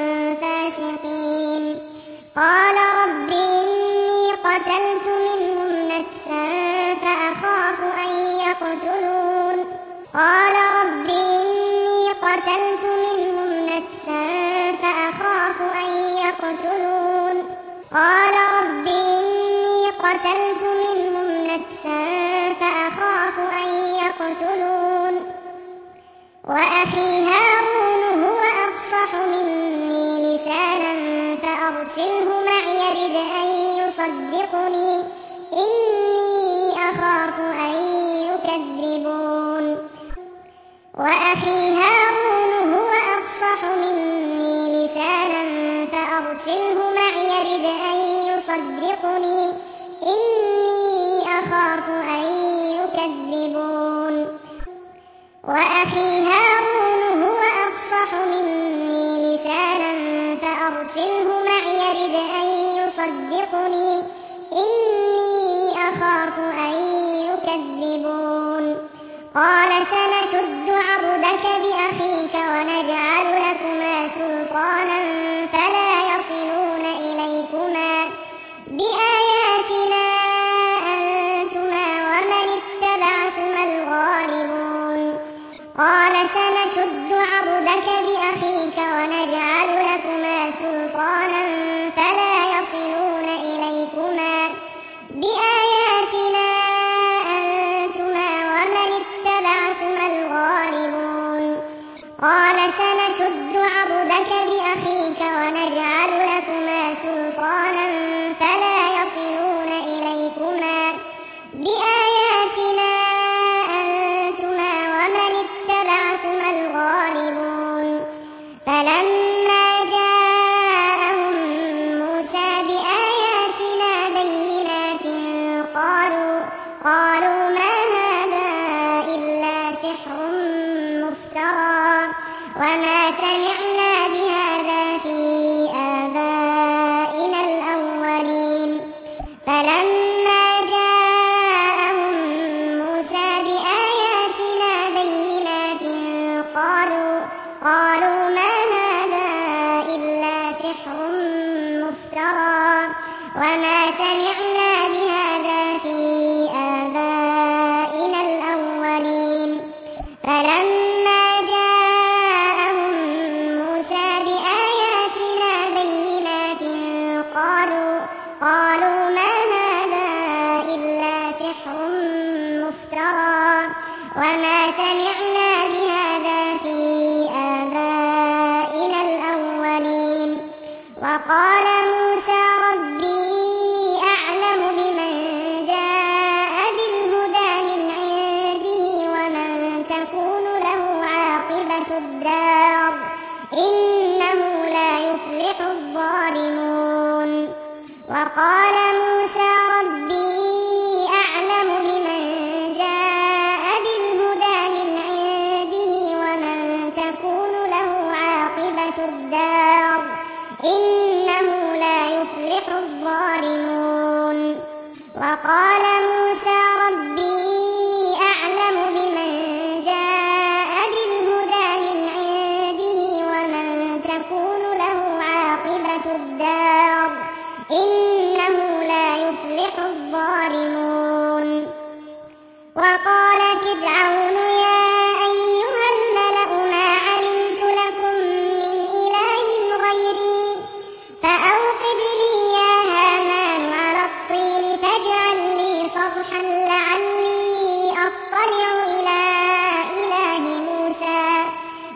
فاسقين قال رب إني قتلت منهم نفسا فأخاف أن يقتلون قال رب إني قتلت منهم نفسا فأخاف أن يقتلون قال رب إني قتلت منهم نفسا فأخاف أن يقتلون وأخي هارون هو أفصح مني لسانا فأرسله معي يرد أن يصدقني إني أخاف أن يكذبون وأخي هارون هو أفصح مني لسانا فأرسله معي يرد أن يصدقني إني أخاف أن يكذبون وأخي هارون هو أفصح مني لسانا فأرسله معي يرد أن يصدقني إني أخاف أن يكذبون قال سنشد عضدك نشد عضدك بأخيك ونجعل لكما سلطانا فلا يصلون إليكما بآياتنا أنتما ومن اتبعكما الغالبون قال سنشد عضدك بأخيك ونجعل لكما سلطانا فلا يصلون إليكما بآياتنا أنتما ومن اتبعكما الغالبون فلما جاءهم موسى بآياتنا بينات قالوا ما هذا إلا سحر مفترى وما سمعنا بهذا في آبائنا الأولين فلما جاءهم موسى بآياتنا بينات قالوا ما هذا إلا سحر مفترى وما سمعنا بهذا في آبائنا الأولين فلما جاءهم موسى بآياتنا بينات قالوا ما هذا إلا سحر مفترى وما سمعنا بهذا في آبائنا الأولين وقال موسى ربي أعلم بمن جاء بالهدى من عنده ومن تكون له عاقبة الدار إنه لا يفلح الظالمون وقال موسى ربي أعلم بمن جاء بالهدى من عنده ومن تكون له عاقبة الدار إنه لا يفلح الظالمون وقال موسى ربي أعلم بمن جاء بالهدى من عنده ومن تكون له عاقبة الدار إنه لا يفلح الظالمون وقال فرعون يا أيها الملأ ما علمت لكم من إله غيري فأوقد لي يا هامان على الطين فاجعل لي صرحا لعلي أطلع إلى إله موسى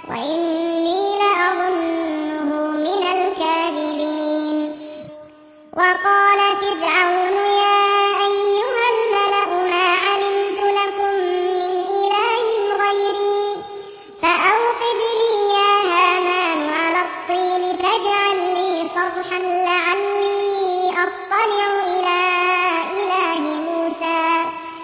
وإني لأظنه من الكاذبين وقال فرعون يا أيها الملأ ما علمت لكم من إله غيري فأوقد لي يا هامان على الطين فاجعل لي صرحا لعلي أطلع إلى إله موسى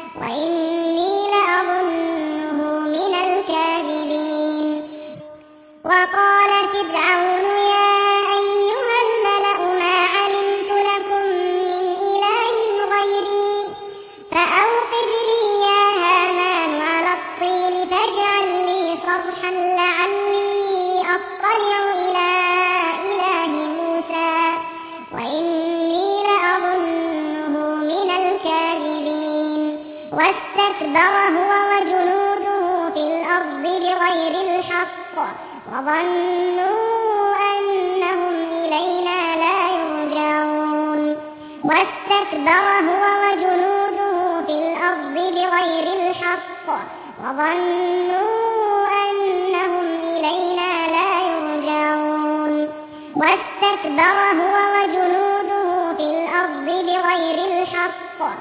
وإني لأظنه من الكاذبين وقال فرعون يا أيها الملأ ما علمت لكم من إله غيري فأوقد لي يا هامان على الطين فاجعل لي صرحا لعلي أطلع إلى إله موسى وإني لأظنه من الكاذبين واستكبر هو وجنوده في الأرض بغير الحق وظنوا أنهم إلينا لا يرجعون واستكبر هو وجنوده في الأرض بغير الحق وظنوا أنهم إلينا لا يرجعون واستكبر هو وجنوده في الأرض بغير الحق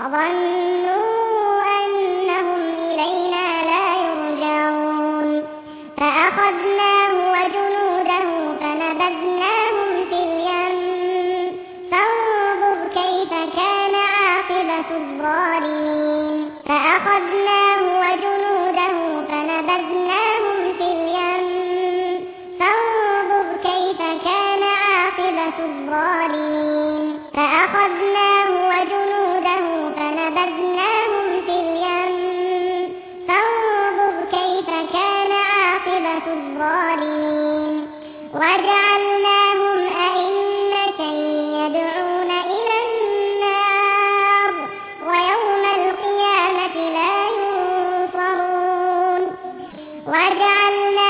وظنوا أنهم إلينا لا يرجعون فأخذناه وجنوده فنبذناهم في اليم فانظر كيف كان عاقبة الظالمين فأخذناه وجنوده فنبذناهم في اليم فانظر كيف كان عاقبة الظالمين فأخذناه وجنوده فنبذناهم في اليم فانظر كيف كان عاقبة الظالمين وجعلناهم أئمة يدعون إلى النار ويوم القيامة لا ينصرون وجعلنا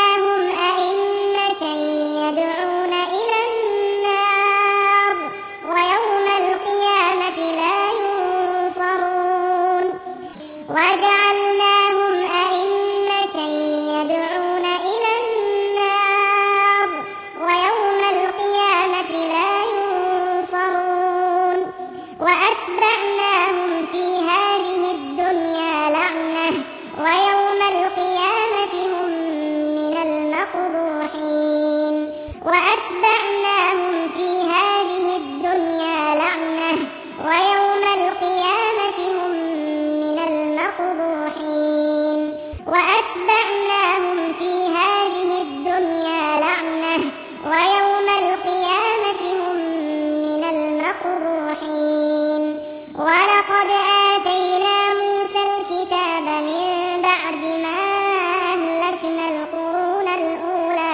وأتبعناهم في هذه الدنيا لعنة ويوم القيامة هم من المقبوحين وأتبعناهم في هذه الدنيا لعنة ويوم القيامة هم من المقبوحين ولقد آتينا موسى الكتاب من بعد ما أهلكنا القرون الأولى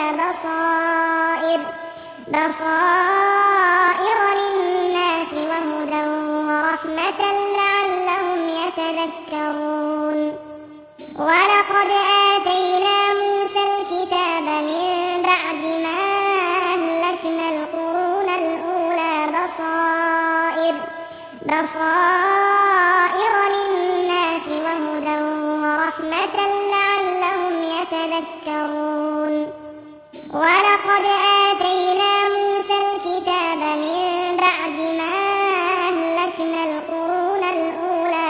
بصائر للناس وهدى ورحمة لعلهم يتذكرون ولقد آتينا موسى الكتاب من بعد ما أهلكنا القرون الأولى بصائر للناس وهدى ورحمة لعلهم يتذكرون ولقد آتينا موسى الكتاب من بعد ما أهلكنا القرون الأولى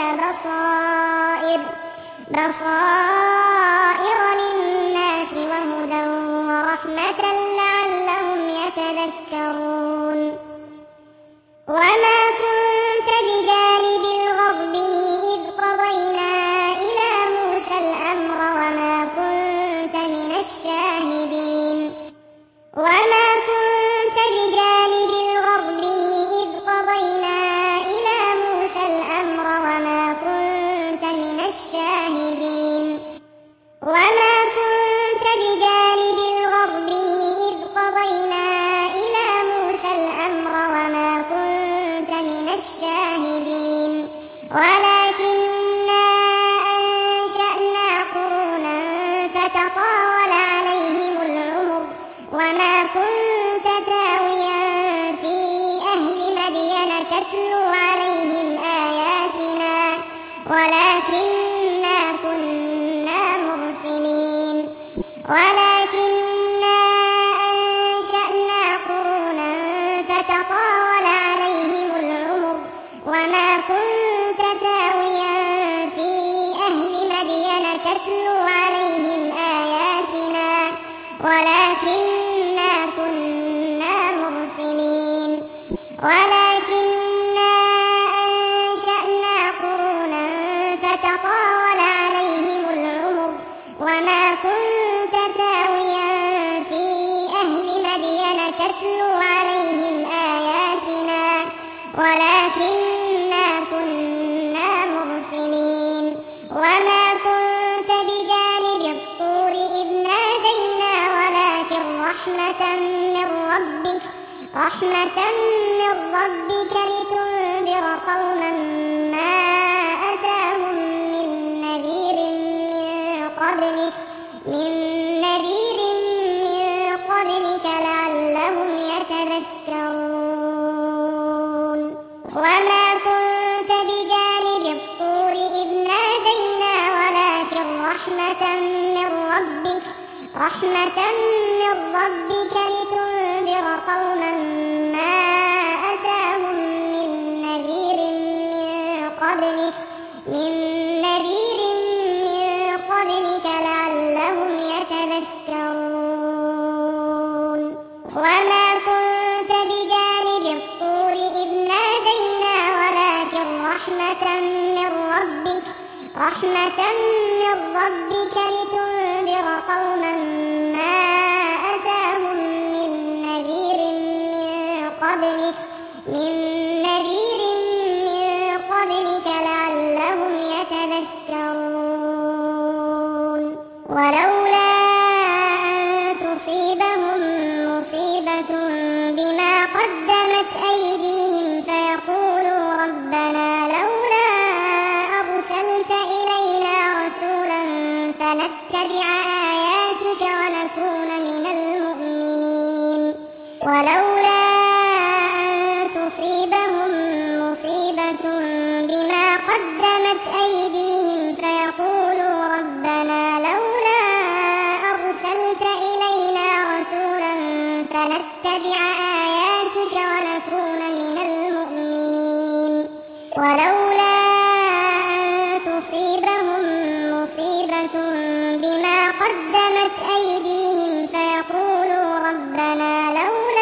بصائر للناس وهدى ورحمة لعلهم يتذكرون وما كنت بجانب الغربي إذ قضينا إلى موسى الأمر وما كنت من الشاهدين وما كنت بجانب الغربي إذ قضينا إلى موسى الأمر وما كنت من الشاهدين وما كنت بجانب الغربي إذ قضينا إلى موسى الأمر وما كنت من الشاهدين ولكننا أنشأنا قرونا فتطاول عليهم العمر وما كنت ثاويا في أهل مدين تتلو عليهم آياتنا ولكننا كنا مرسلين ولكننا أنشأنا قرونا فتطاول عليهم العمر وما كنت ثاويا في أهل مدين تتلو عليهم آياتنا ولكننا كنا مرسلين ولكننا أنشأنا قرونا فتطاول عليهم العمر وما كنت ثاويا في أهل مدين تتلو عليهم آياتنا ولكننا كنا مرسلين وما كنت بجانب الطور إذ نادينا ولكن رحمة من ربك لتنذر قوما ما أتاهم من نذير من قبلك لعلهم يتذكرون وما كنت بجانب الطور إذ نادينا ولكن رحمة من ربك لتنذر قوما ما أتاهم من نذير من قبلك لعلهم يتذكرون وما كنت بجانب الطور إذ نادينا ولكن رحمة من ربك لتنذر قوما ما أتاهم من نذير من قبلك لعلهم يتذكرون ولولا أن تصيبهم مصيبة بما قدمت أيديهم فيقولوا ربنا لولا أرسلت إلينا رسولا فنتبع آياتك ونكون من المؤمنين ولولا أن تصيبهم مصيبة بما قدمت أيديهم فيقولوا ربنا لولا أرسلت إلينا رسولا فنتبع آياتك ونكون من المؤمنين ولولا أن تصيبهم مصيبة بما قدمت أيديهم فيقولوا ربنا لولا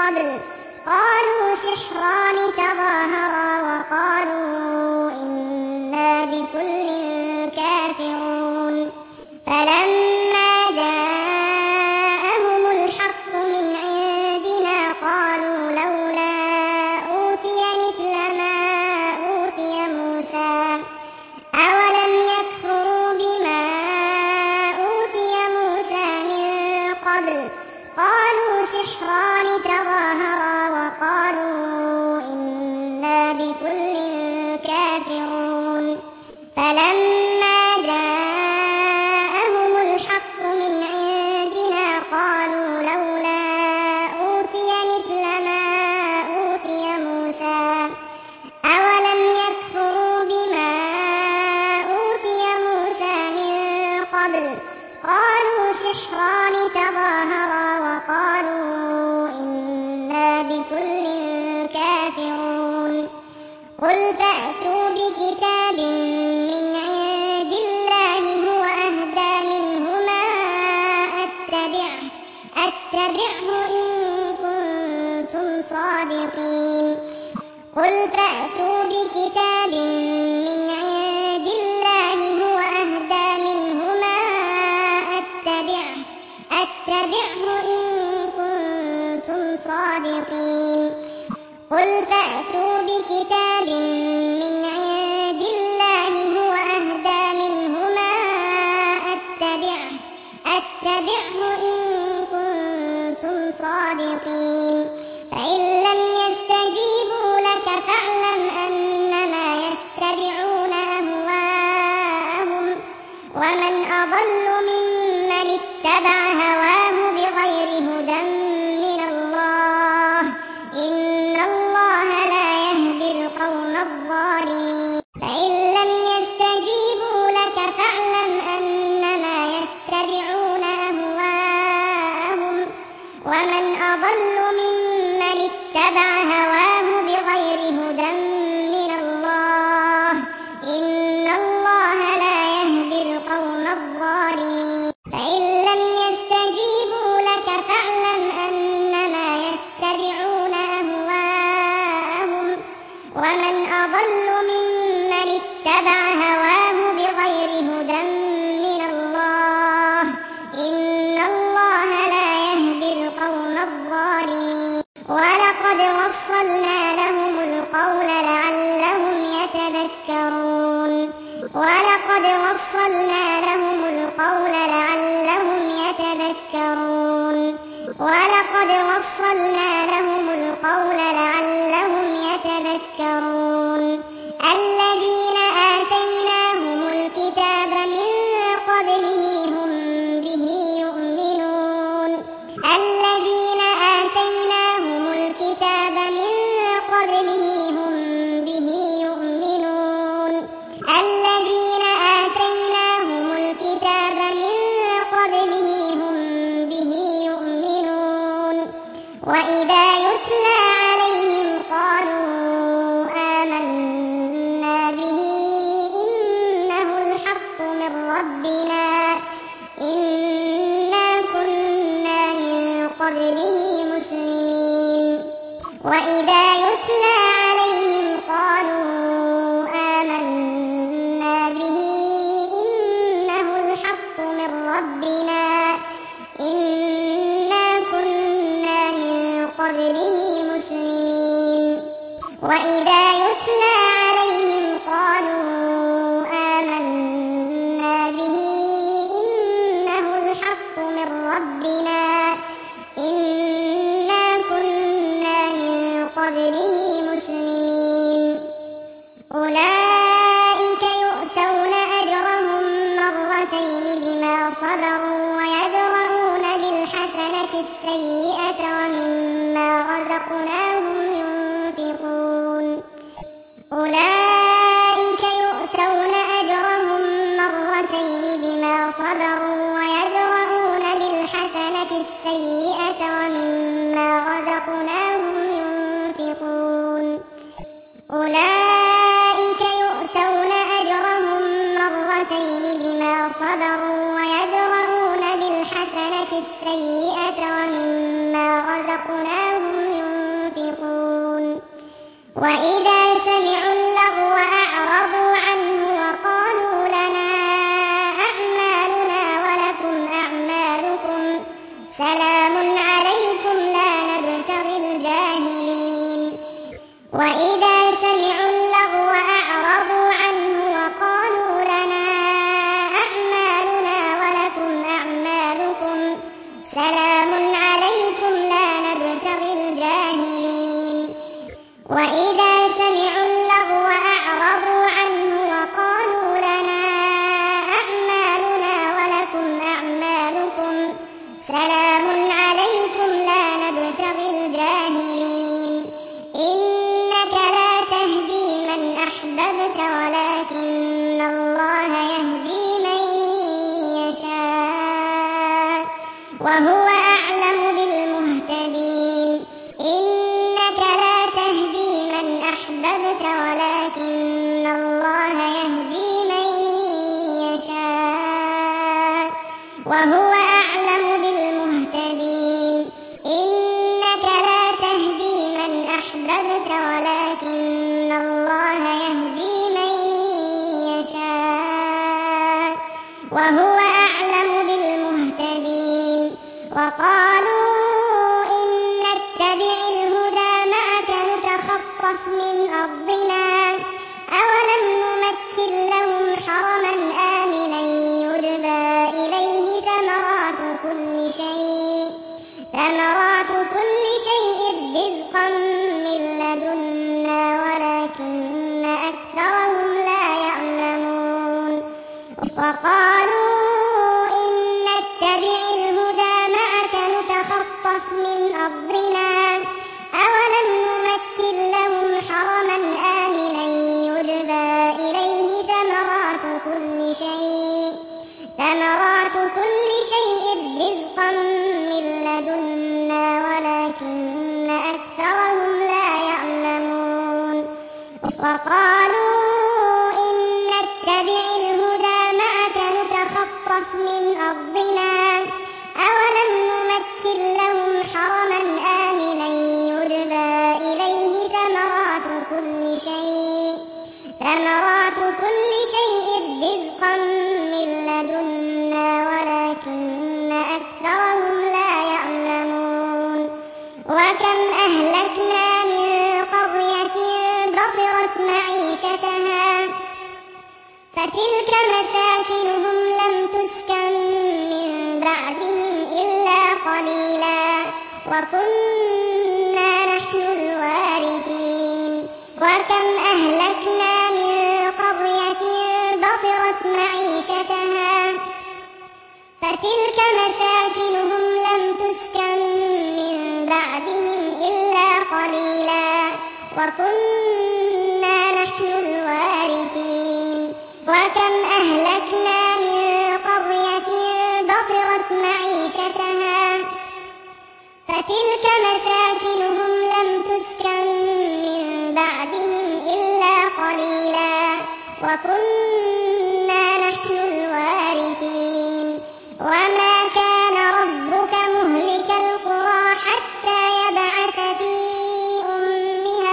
قبل قالوا سحران تظاهرا وقالوا إنا بكل كافرون فلما جاءهم الحق من عندنا قالوا لولا أوتي مثل ما أوتي موسى أولم يكفروا بما أوتي موسى من قبل قالوا سحران تظاهرا وقالوا إنا بكل كافرون فلما جاءهم الحق من عندنا قالوا لولا أوتي مثل ما أوتي موسى أولم يكفروا بما أوتي موسى من قبل قالوا سحران تظاهرا وقالوا إنا بكل كافرون قل فأتوا بكتاب من عند الله هو أهدى منهما أتبعه إن كنتم صادقين قل فأتوا بكتاب من عند الله هو أهدى منهما أتبعه إن كنتم صادقين قل فأتوا بكتاب من عند الله هو أهدى منهما أتبعه إن كنتم صادقين فإن لم يستجيبوا لك فاعلم أنما يتبعون أهواءهم ومن أضل ممن اتبع هواه بغير هدى من الله إن الله لا يهدي القوم الظالمين فإن لم يستجيبوا لك فاعلم أنما يتبعون أهواءهم ومن أضل ممن اتبع هواه بغير هدى من الله إن الله لا يهدي القوم الظالمين فإن لم يستجيبوا لك فاعلم أنما يتبعون أهواءهم ومن أضل ممن اتبع هواه بغير هدى من الله إن الله لا يهدي القوم الظالمين ولقد وصلنا لهم القول لعلهم يتذكرون ولقد وصلنا لهم القول لعلهم يتذكرون ولقد وصلنا لهم القول لعلهم يتذكرون الذين آتيناهم الكتاب من قبله هم به يؤمنون الذين آتيناهم الكتاب من قبله هم به يؤمنون الذين آتيناهم الكتاب من قبله هم به يؤمنون وإذا يتلى عليهم قالوا آمنا به إنه الحق من ربنا إنا كنا من قبله مسلمين وإذا يتلى عليهم قالوا آمنا به إنه الحق من ربنا إنا كنا من قبله مسلمين وإذا يتلى عليهم قالوا آمنا به إنه الحق من ربنا إنا كنا من قبله مسلمين أولئك يؤتون أجرهم مرتين بما صبروا ويدرؤون بالحسنة السيئة ومما رزقناهم ينفقون وإذا سمعوا اللغو أعرضوا عنه وقالوا لنا أعمالنا ولكم أعمالكم سلام عليكم لا نبتغي الجاهلين. وإذا سمعوا اللغو أعرضوا عنه وقالوا لنا أعمالنا ولكم أعمالكم سلام عليكم لا نبتغي الجاهلين. وإذا سمعوا اللغو أعرضوا عنه وقالوا لنا أعمالنا ولكم أعمالكم سلام عليكم لا نبتغي الجاهلين. إنك لا تهدي من أحببت ولكن الله يهدي من يشاء وهو أعلم بالمهتدين. إنك لا تهدي من أحببت ولكن الله يهدي من يشاء وهو أعلم بالمهتدين. إنك لا تهدي من أحببت ولكن الله يهدي من يشاء وهو أعلم بالمهتدين. وقالوا إن نتبع الهدى معك نتخطف من أرضنا أولم نمكن لهم حرما آمنا يجبى إليه ثمرات كل شيء رزقا من لدنا ولكن أكثرهم لا يعلمون. وقالوا إن نتبع الهدى معك نتخطف من أرضنا أولم نمكن لهم حرما آمنا يجبى إليه ثمرات كل شيء رزقا من لدنا ولكن أكثرهم لا يعلمون. وقالوا إن نتبع الهدى معك نتخطف من أرضنا أولم نمكن لهم حرما آمنا يجبى إليه ثمرات كل شيء رزقا من لدنا ولكن أكثرهم لا يعلمون. وكم أهلكنا من قرية بطرت معيشتها فتلك مساكنهم لم تسكن من بعدهم إلا قليلا وكنا نحن الوارثين. وكم أهلكنا من قرية بطرت معيشتها فتلك مساكنهم لم تسكن من بعدهم إلا قليلا وكنا نحن الوارثين. وكم أهلكنا من قرية بطرت معيشتها فتلك مساكنهم لم تسكن من بعدهم إلا قليلا وكنا نحن الوارثين. وما كان ربك مهلك القرى حتى يبعث في أمها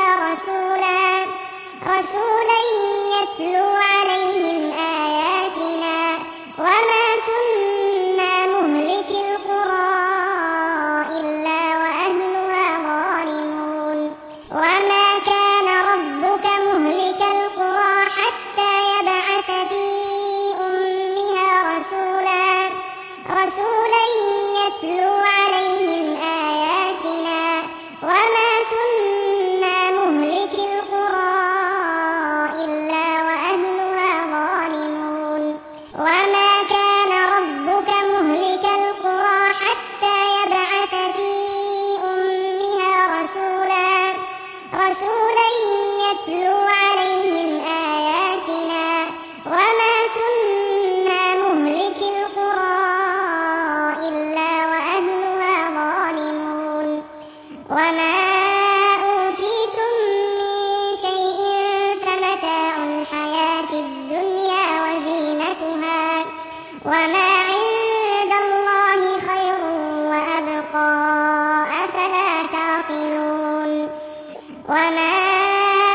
رسولا يتلو عليهم آياتنا وما كنا مهلك القرى إلا وأهلها ظالمون. وما كان ربك مهلك القرى حتى يبعث في أمها رسولا يتلو عليهم آياتنا وما كنا مهلك القرى إلا وأهلها ظالمون. وما كان ربك مهلك القرى حتى يبعث في أمها رسولا يتلو عليهم آياتنا وما كنا مهلك القرى إلا وأهلها ظالمون. وما أوتيتم من شيء فمتاع الحياة الدنيا وزينتها وما عند الله خير وأبقى أفلا تعقلون. وما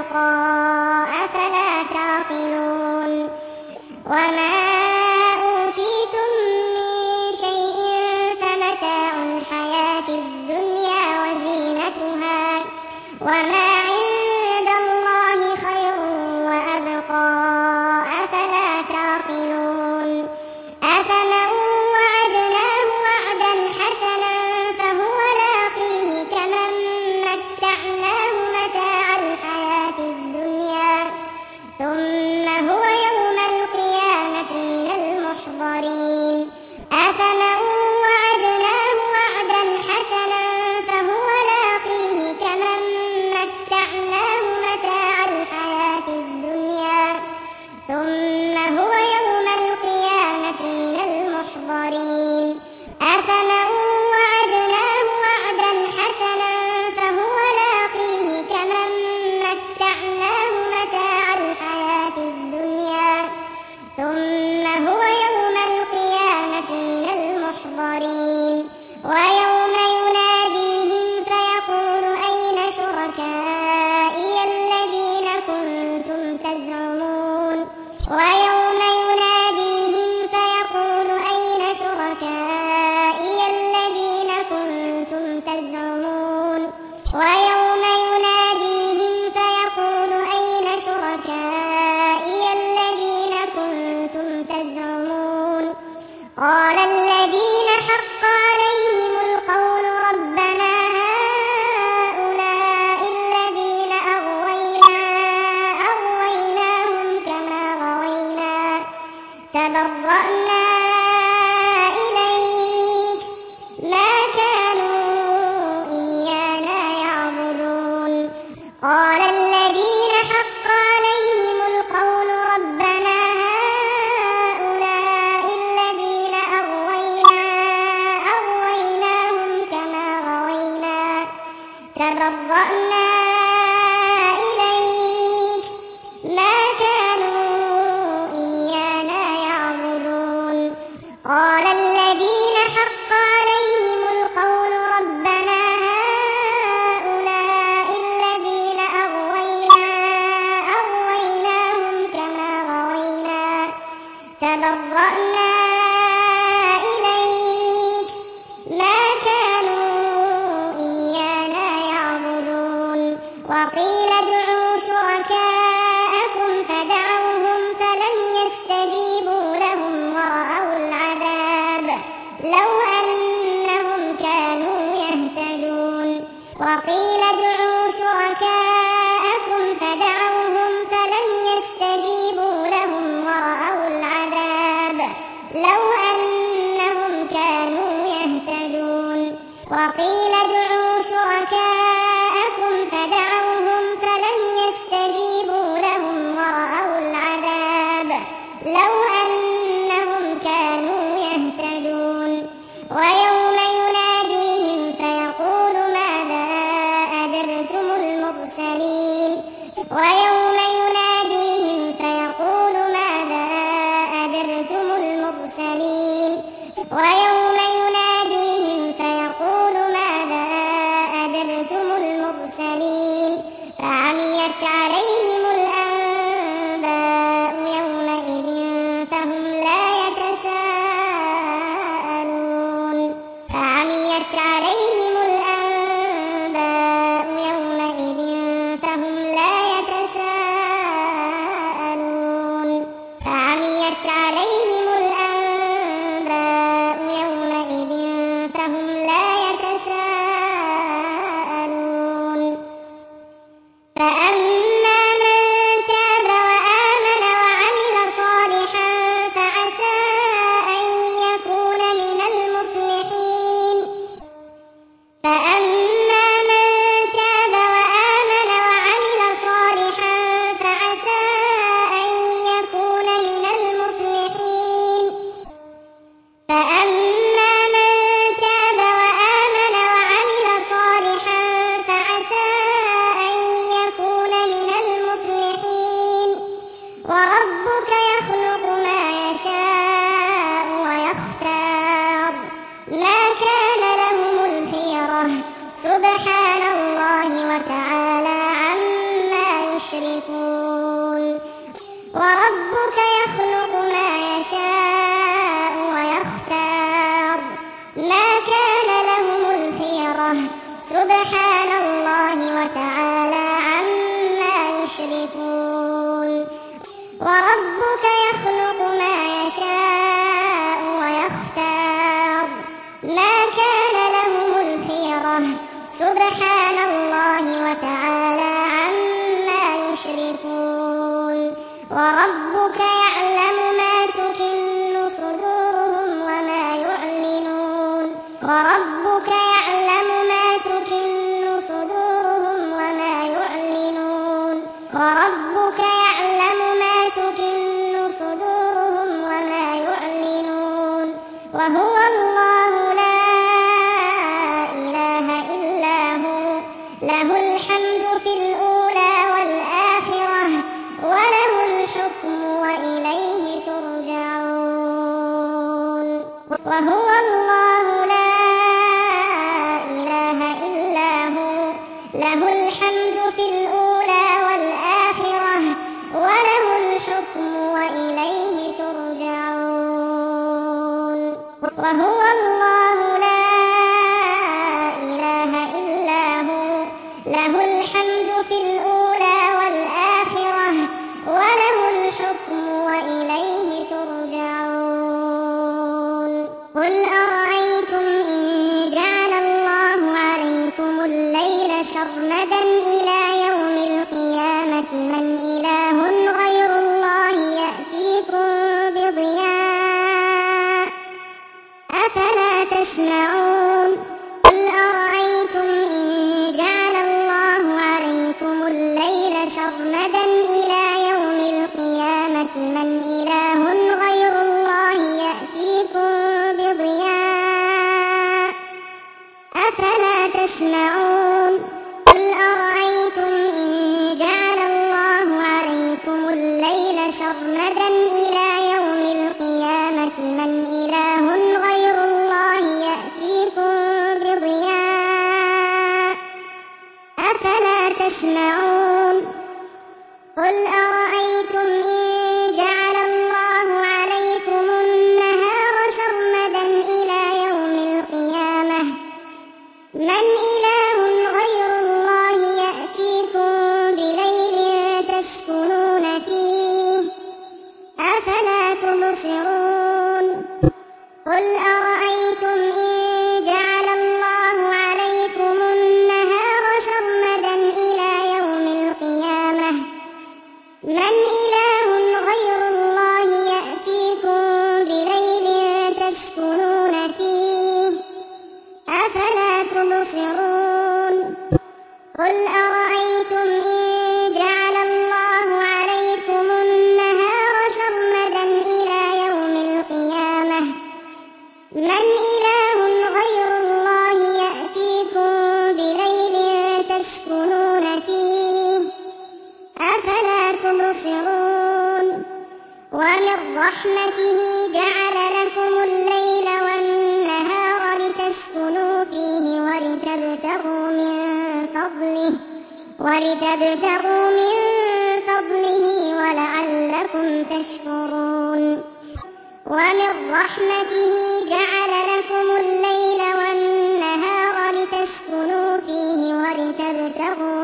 وأبقى أفلا تعقلون وما أوتيتم من شيء فمتاع الحياة الدنيا وزينتها وما عند الله خير وأبقى أفلا تعقلون أفمن وعدناه وعدا حسنا فهو لاقيه كمن متعناه متاع الحياة الدنيا ثم هو يوم القيامة من المحضرين أفمن وعدناه وعدا حسنا فهو لاقيه كمن متعناه متاع الحياة الدنيا ثم هو يوم القيامة من المحضرين أفمن وعدناه وعدا حسنا فهو لاقيه كمن متعناه متاع الحياة الدنيا ثم هو يوم القيامة من المحضرين ويوم يناديهم فيقول أين شركائي الذين كنتم تزعمون ويوم يناديهم فيقول أين شركائي الذين كنتم تزعمون ويوم يناديهم فيقول أين شركائي الذين كنتم تزعمون قال الذين حق عليهم القول ربنا هؤلاء الذين أغويناهم كما غوينا تبرأنا إليك ما كانوا إيانا يعبدون قال الذين حق عليهم القول ربنا هؤلاء الذين أغويناهم كما غوينا تبرأنا إليك ما كانوا إيانا يعبدون قال الذين حق عليهم القول ربنا هؤلاء الذين أغويناهم كما غوينا تبرأنا إليك ما كانوا إيانا يعبدون وقيل ادعوا شركاءكم فدعوهم فلم يستجيبوا لهم ورأوا العذاب لو أنهم كانوا يهتدون وقيل ادعوا شركاءكم فدعوهم فلم يستجيبوا لهم ورأوا العذاب لو أنهم كانوا يهتدون وقيل ادعوا شركاءكم فدعوهم فلم يستجيبوا لهم ورأوا العذاب لو أنهم كانوا يهتدون ويوم يناديهم فيقول ماذا أجبتم المرسلين ويوم يناديهم فيقول ماذا أجبتم المرسلين ويوم يناديهم فيقول ماذا أجبتم يشركون وربك يخلق ما يشاء ويختار ما كان لهم الخيرة سبحان الله وتعالى عما يشركون وربك يخلق ما يشاء ويختار ما كان لهم الخيرة سبحان الله وتعالى عما يشركون وربك يعلم ما تكن صدورهم وما يعلنون وربك يعلم ما تكن صدورهم وما يعلنون وربك يعلم ما تكن صدورهم وما يعلنون وهو الله لا إله إلا هو له الحمد في الأولى والآخرة وله الحكم وإليه ترجعون وهو الله لا إله إلا هو له الحمد في الأولى والآخرة وله الحكم وإليه ترجعون وهو الله لا إله إلا هو له الحمد في الأولى والآخرة وله الحكم وإليه ترجعون قل أرأيتم إن جعل الله عليكم الليل سرمدا إلى يوم القيامة من إله غير الله يأتيكم بضياء أفلا تسمعون قل أرأيتم إن جعل الله عليكم الليل سرمدا إلى يوم القيامة من إله غير الله يأتيكم بضياء أفلا تسمعون قل أرأيتم إن جعل الله عليكم الليل سرمدا إلى يوم القيامة من إله غير الله يأتيكم بضياء أفلا تسمعون قل أرأيتم إن جعل الله عليكم النهار سرمدا إلى يوم القيامة من إله غير الله يأتيكم بليل تسكنون فيه أفلا تبصرون قل أرأيتم إن جعل الله عليكم النهار سرمدا إلى يوم القيامة من إله غير الله يأتيكم بليل تسكنون فيه أفلا تبصرون قل أرأيتم إن جعل الله عليكم النهار سرمدا إلى يوم القيامة من إله غير الله يأتيكم بليل تسكنون فيه أفلا تبصرون ومن رحمته جعل لكم الليل والنهار لتسكنوا فيه ولتبتغوا من فضله ولعلكم تشكرون ومن رحمته جعل لكم الليل والنهار لتسكنوا فيه ولتبتغوا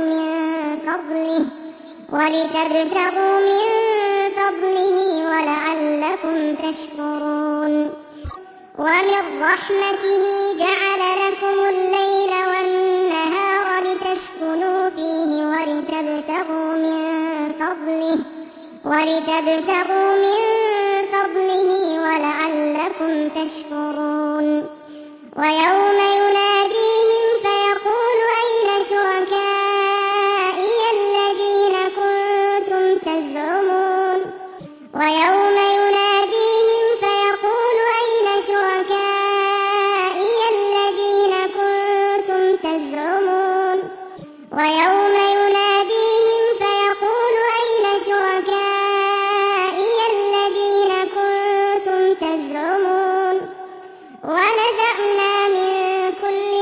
من فضله ولعلكم تشكرون ومن رحمته جعل لكم الليل والنهار لتسكنوا فيه ولتبتغوا من فضله ولعلكم تشكرون ويوم يناديهم فيقول أين شركائي الذين كنتم تزعمون ويوم يناديهم فيقول أين شركائي الذين كنتم تزعمون ويوم يناديهم فيقول أين شركائي الذين كنتم تزعمون ونزعنا من كل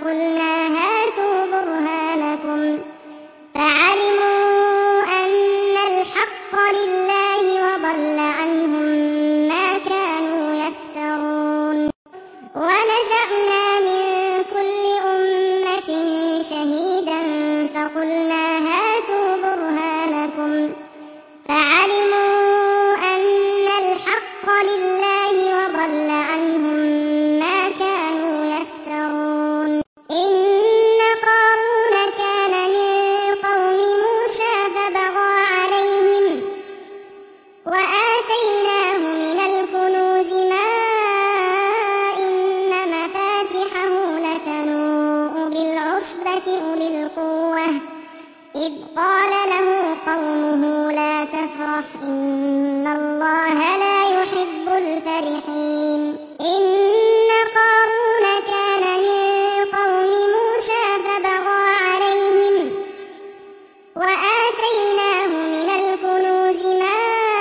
فقلنا هاتوا برهانكم فعلموا أن الحق لله وضل عنهم ما كانوا يفترون ونزعنا من كل أمة شهيدا فقلنا هاتوا برهانكم فعلموا أن الحق لله وضل عنهم ما كانوا يفترون إن قارون كان من قوم موسى فبغى عليهم وآتيناه من الكنوز ما إن مفاتحه لتنوء بالعصبة أولي القوة إذ قال له قومه لا تفرح إن الله لا يحب الفرحين إن قارون كان من قوم موسى فبغى عليهم وآتيناه من الكنوز ما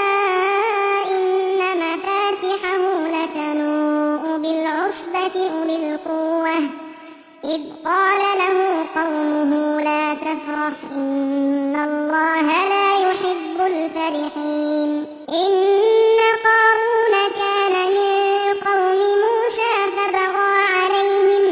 إن مفاتحه لتنوء بالعصبة أولي القوة إذ قال له قومه لا تفرح إن الله لا يحب الفرحين إن قارون كان من قوم موسى فبغى عليهم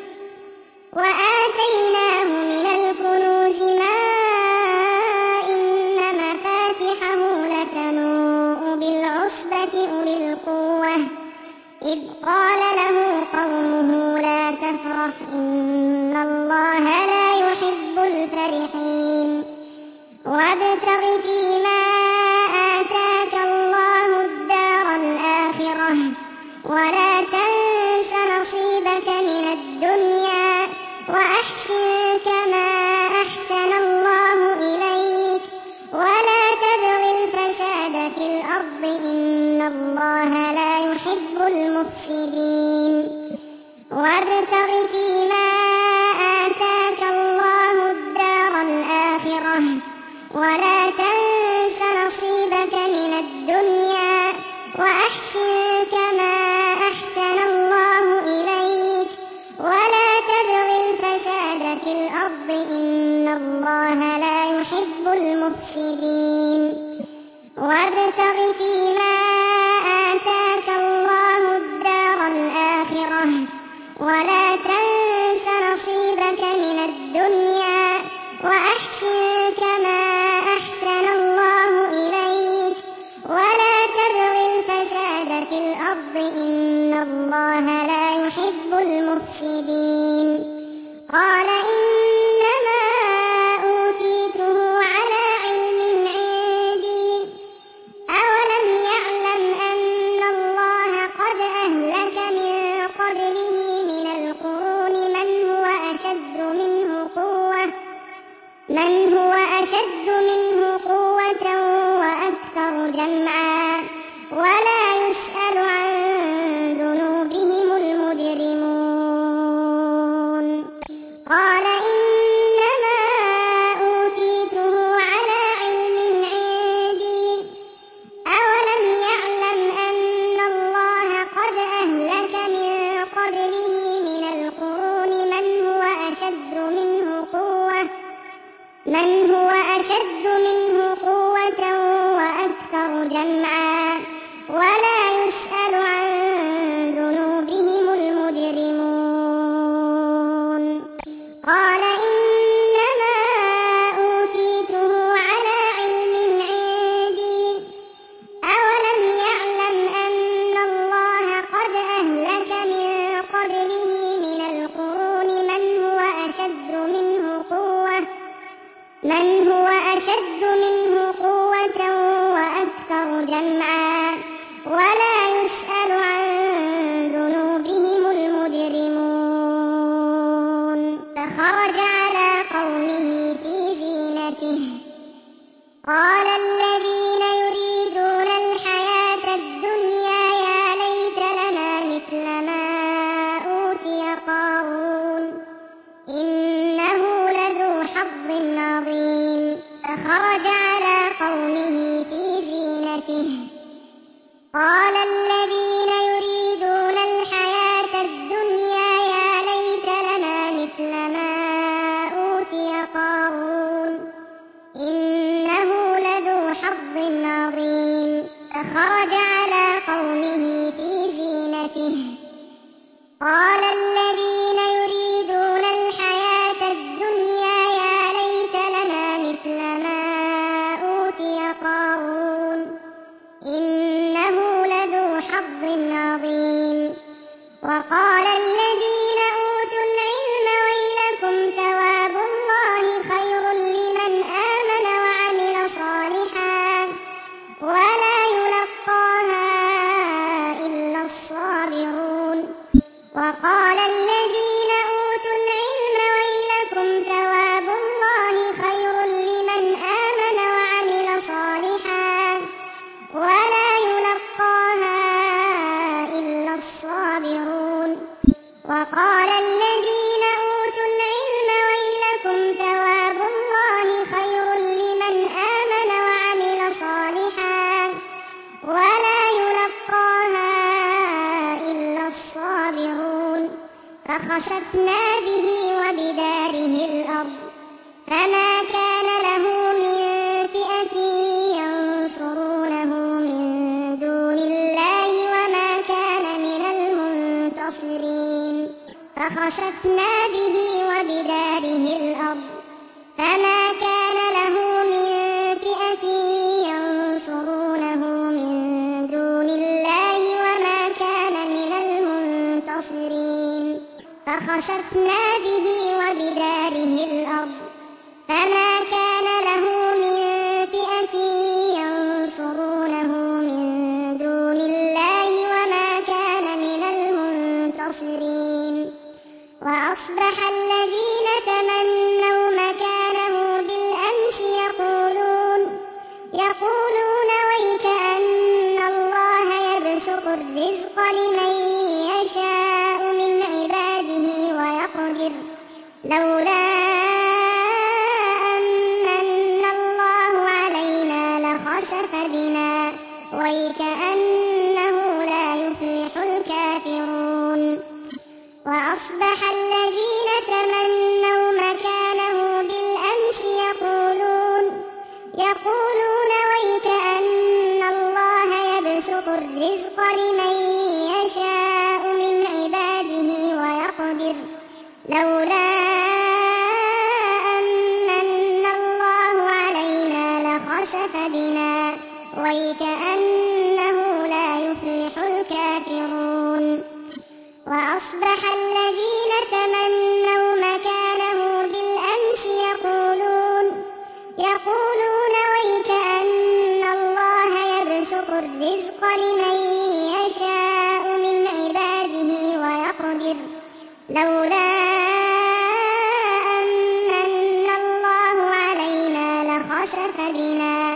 وآتيناه من الكنوز ما إن مفاتحه لتنوء بالعصبة أولي القوة إذ قال له قومه لا تفرح إن الله لا يحب الفرحين وابتغ فيما آتاك الله الدار الآخرة ولا تنس نصيبك من الدنيا وأحسن كما أحسن الله إليك ولا تبغ الفساد في الأرض إن الله لا يحب المفسدين وابتغ فيما آتاك الله الدار الآخرة ولا تنس نصيبك من الدنيا وأحسن كما أحسن الله إليك ولا تبغ الفساد في الأرض إن الله لا يحب المفسدين وابتغ فيما آتاك الله الدار الآخرة ولا تنس نصيبك من الدنيا وأحسن كما أحسن الله إليك ولا تبغ الفساد في الأرض إن الله لا يحب المفسدين قال إنما أوتيته على علم عندي أولم يعلم أن الله قد أهلك من قبله من القرون من هو أشد منه قوة وأكثر جمعا ولا يسأل عن ذنوبهم المجرمون قال إنما أوتيته على علم عندي أولم يعلم أن الله قد أهلك من قبله من القرون من هو أشد منه قوة وأكثر جمعا ولا يسأل عن ذنوبهم المجرمون قال إنما أوتيته على علم عندي أولم يعلم أن الله قد أهلك من قبله من القرون من هو أشد منه قوة وأكثر جمعا ولا يسأل عن ذنوبهم المجرمون فخرج على قومه في زينته قال الذين يريدون الحياة الدنيا يا ليت لنا مثل ما أوتي قارون إنه لذو حظ عظيم فخرج على قومه في زينته قال الذين يريدون الحياة الدنيا يا ليت لنا مثل ما أوتي قارون إنه لذو حظ عظيم فخرج على قومه في زينته قال الذين يريدون الحياة الدنيا يا ليت لنا مثل ما أوتي قارون إنه لذو حظ عظيم وقال الذين أوتوا العلم ويلكم ثواب الله خير لمن آمن وعمل صالحا ولا يلقاها إلا الصابرون وقال الذين أوتوا العلم ويلكم ثواب الله خير لمن آمن وعمل صالحا ولا يلقاها إلا الصابرون وقال الذين أوتوا العلم ويلكم ثواب الله خير لمن آمن وعمل صالحا ولا يلقاها إلا الصابرون فخسفنا به وبداره الأرض فما كان له من فئة ينصرونه من دون الله وما كان من المنتصرين فخسفنا به وبداره الأرض فما كان له من فئة ينصرونه من دون الله وما كان من المنتصرين فخسفنا به وبداره الأرض فما كان له من فئة ينصرونه من دون الله وما كان من المنتصرين وأصبح الذين تمنوا مكانه بالأمس يقولون ويكأن الله يبسط الرزق لمن يشاء من عباده ويقدر لولا أن الله علينا لخسف بنا ويكأنه لا يفلح الكافرون وأصبح الذين تمنوا مكانه بالأمس يقولون ويكأن الله يبسط الرزق لمن يشاء من عباده ويقدر لولا أن الله علينا لخسف بنا ويكأنه لا يفلح الكافرون وأصبح الذين تمنوا مكانه بالأمس يقولون ويكأن الله يبسط الرزق لمن يشاء من عباده ويقدر لولا أن الله علينا لخسف بنا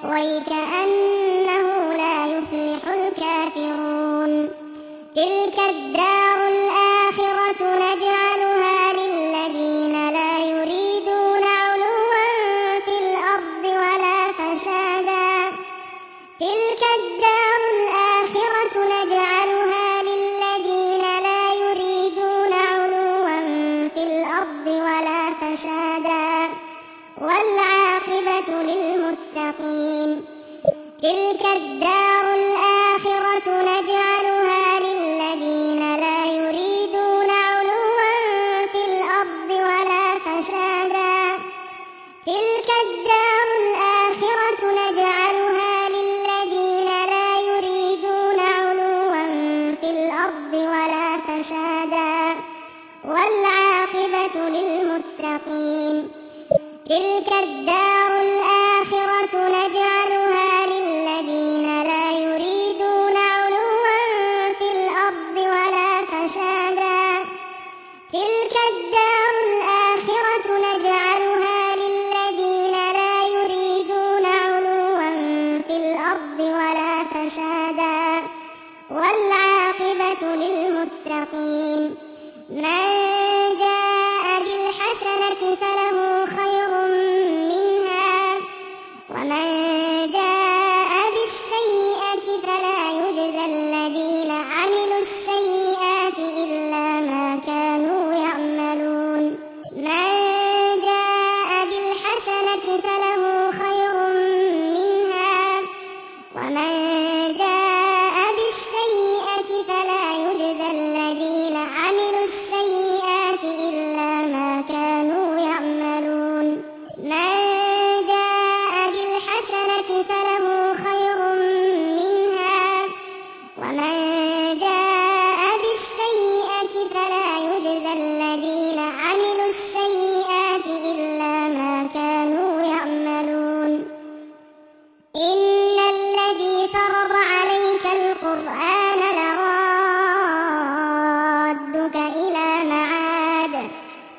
ويكأنه لا يفلح الكافرون تلك الدار الآخرة نجعلها للذين لا يريدون علوا في الأرض ولا فسادا تلك الدار الآخرة نجعلها للذين لا يريدون علوا في الأرض ولا فسادا والعاقبة للمتقين تلك الدار الآخرة نجعلها للذين لا يريدون علوا في الأرض ولا فسادا تلك الدار الآخرة نجعلها للذين لا يريدون علوا في الأرض ولا فسادا والعاقبة للمتقين تلك الدار الآخرة نجعلها للذين لا يريدون علوا في الأرض ولا فسادا تلك الدار الآخرة نجعلها للذين لا يريدون علوا في الأرض ولا فسادا والعاقبة للمتقين من جاء بالحسنة فله خير منها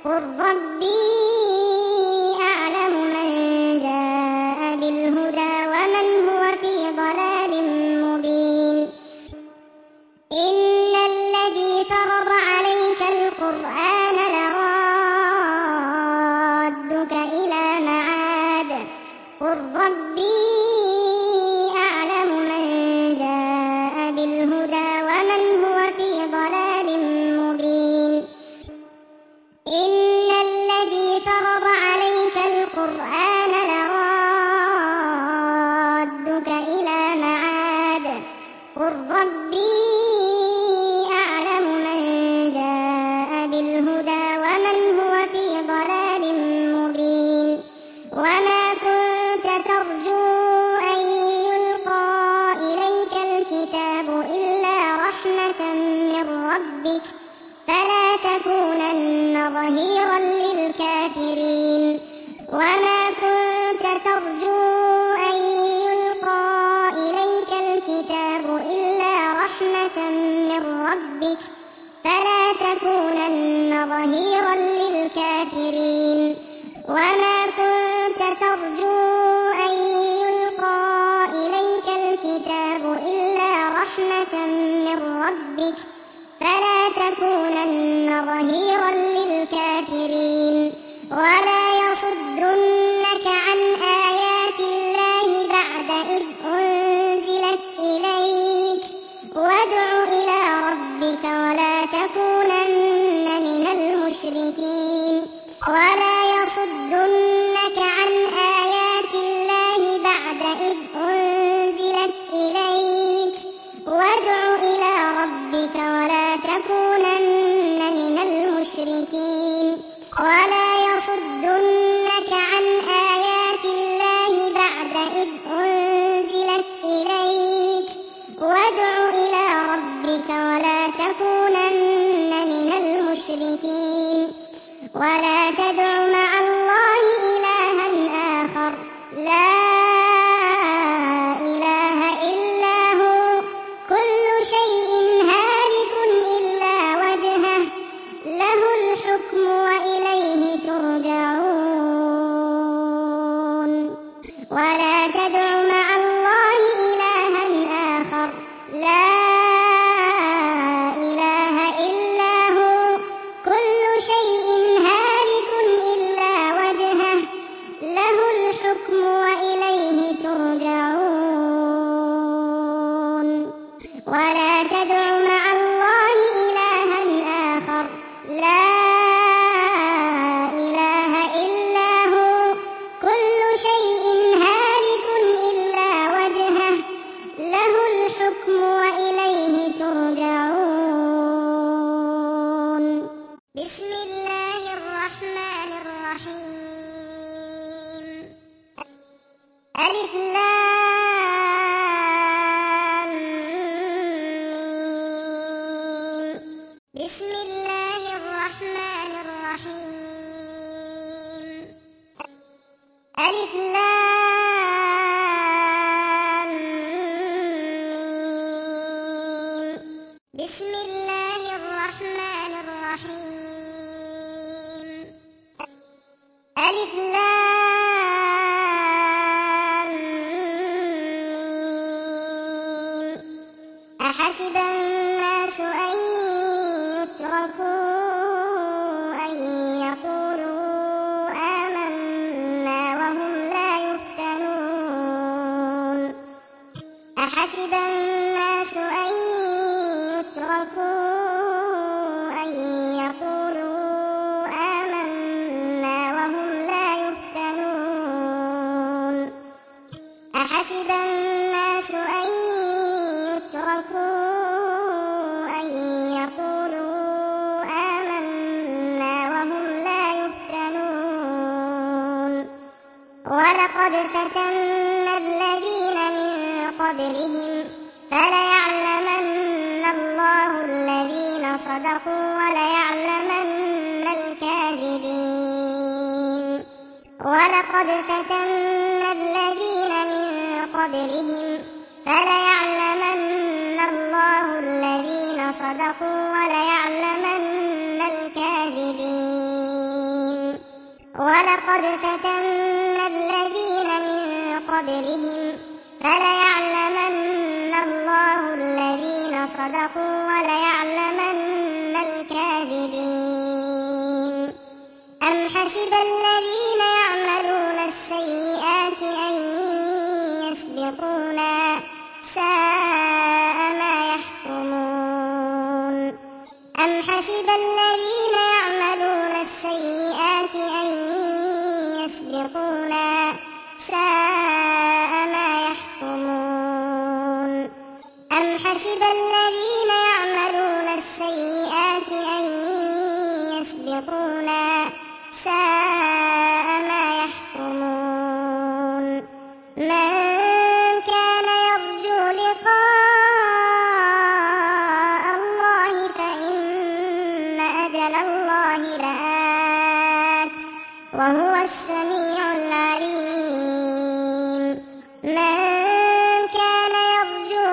قل ربي أعلم من جاء بالهدى ومن هو في ضلال مبين إن الذي فرض عليك القرآن لرادك إلى معاد قل ربي أعلم من جاء بالهدى ومن هو في ضلال مبين إن الذي فرض عليك القرآن لرادك إلى معاد قل ربي أعلم من جاء بالهدى ومن هو في ضلال مبين وما كنت ترجو أن يلقى إليك الكتاب إلا رحمة من ربك فلا تكونن ظهيرا للكافرين وما كنت ترجو أن يلقى إليك الكتاب إلا رحمة من ربك فلا تكونن ظهيرا للكافرين وما كنت ترجو أن يلقى إليك الكتاب إلا رحمة من ربك فلا تكونن ظهيرا للكافرين ولا يصدنك عن آيات الله بعد إذ أنزلت إليك وادع إلى ربك ولا تكونن من المشركين ولا يصدنك عن آيات الله بعد إذ أنزلت إليك وادع إلى ربك ولا تكونن من المشركين ولا يصدنك عن آيات الله بعد إذ أنزلت إليك وادع إلى ربك ولا تكونن من المشركين ولا تدع مع الله إلها آخر لا إله إلا هو كل شيء هالك إلا وجهه له الحكم وإليه ترجعون ولا تدع مع الله إلها آخر لا إله إلا هو كل شيء هالك إلا وجهه له الحكم وإليه ترجعون ولا تدع مع الله إلها آخر لا إله إلا هو كل شيء هالك إلا وجهه له الحكم وإليه ترجعون بسم الله الرحمن الرحيم ألف لام ميم بسم الله الرحمن الرحيم ألف لام ميم بسم الله الرحمن الرحيم ألف لام ميم أحسب الناس أن يتركوا أن يقولوا آمنا وهم لا يفتنون أحسب الناس أن يتركوا أن يقولوا آمنا وهم لا يفتنون أحسب الناس أن يتركوا أن يقولوا آمنا وهم لا يفتنون ولقد فتنا الذين من قبلهم فليعلمن الله الذين صدقوا وليعلمن الكاذبين ولقد فتنا الذين من قبلهم فليعلمن الله الذين صدقوا وليعلمن الكاذبين ولقد فتنا الذين من قبلهم فليعلمن الله الذين صدقوا وليعلمن الكاذبين أم حسب الذين يعملون السيئات أن يسبقونا ساء ما يحكمون أم حسب الذين يعملون السيئات أن يسبقونا ساء ما يحكمون أم حسب الذين يعملون السيئات أن يسبقونا ساء ما يحكمون من كان يرجو لقاء الله فإن أجل الله لآت وهو السميع العليم من كان يرجو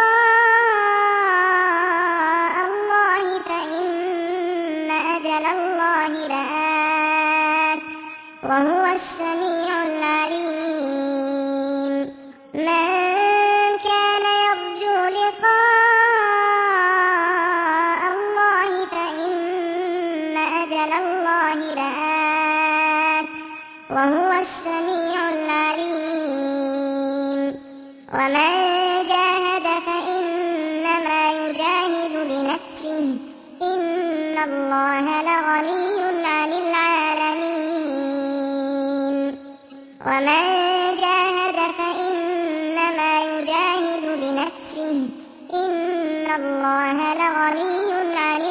لقاء الله فإن أجل الله لآت وهو السميع العليم من كان يرجو لقاء الله فإن أجل الله لآت وهو السميع العليم ومن جاهد فإنما يجاهد لنفسه إن الله لغني عن العالمين ومن جاهد فإنما يجاهد لنفسه إن الله لغني عن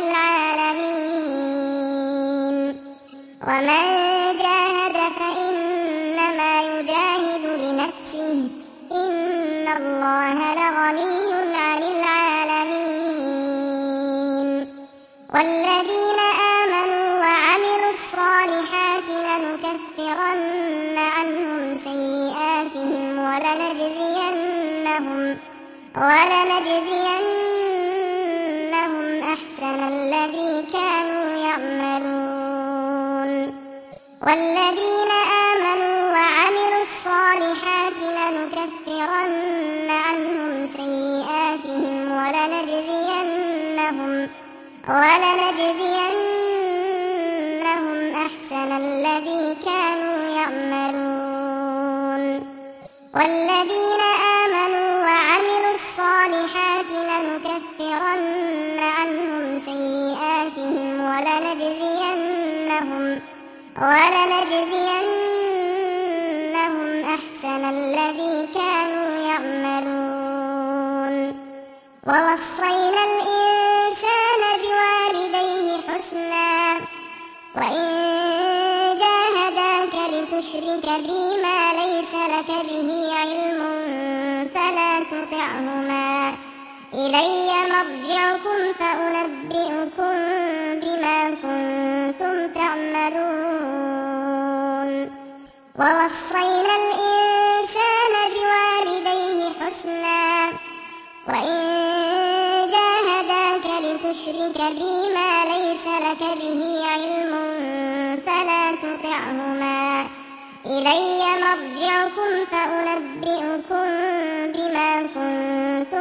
العالمين ومن جاهد فإنما يجاهد لنفسه إن الله لغني عن العالمين والذين آمنوا وعملوا الصالحات لنكفرن عنهم سيئاتهم ولنجزينهم أحسن الذي كانوا يعملون والذين آمنوا وعملوا الصالحات لنكفرن عنهم سيئاتهم ولنجزينهم أحسن الذي كانوا يعملون والذين آمنوا وعملوا الصالحات لنكفرن عنهم سيئاتهم ولنجزينهم أحسن الذي كانوا يعملون ووصينا الإنسان بوالديه حسنا وإن جاهداك لتشرك بي ما ليس لك به علم فلا تطعهما إلي مرجعكم فأنبئكم بما كنتم تعملون ووصينا الإنسان بوالديه حسنا وإن جاهداك لتشرك بي ما ليس لك به علم فلا تطعهما إلي مرجعكم فأنبئكم بما كنتم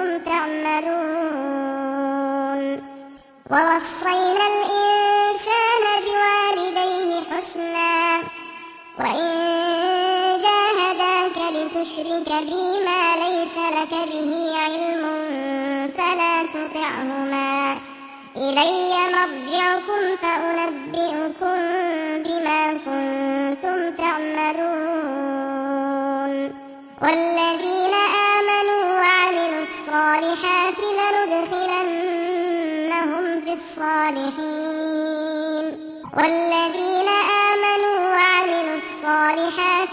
تعملون ووصينا الإنسان بوالديه حسنا وإن جاهداك لتشرك بي ما ليس لك به علم فلا تطعهما إلي مرجعكم فأنبئكم بما كنتم تعملون والذين آمنوا وعملوا الصالحات لندخلنهم في الصالحين والذين آمنوا وعملوا الصالحات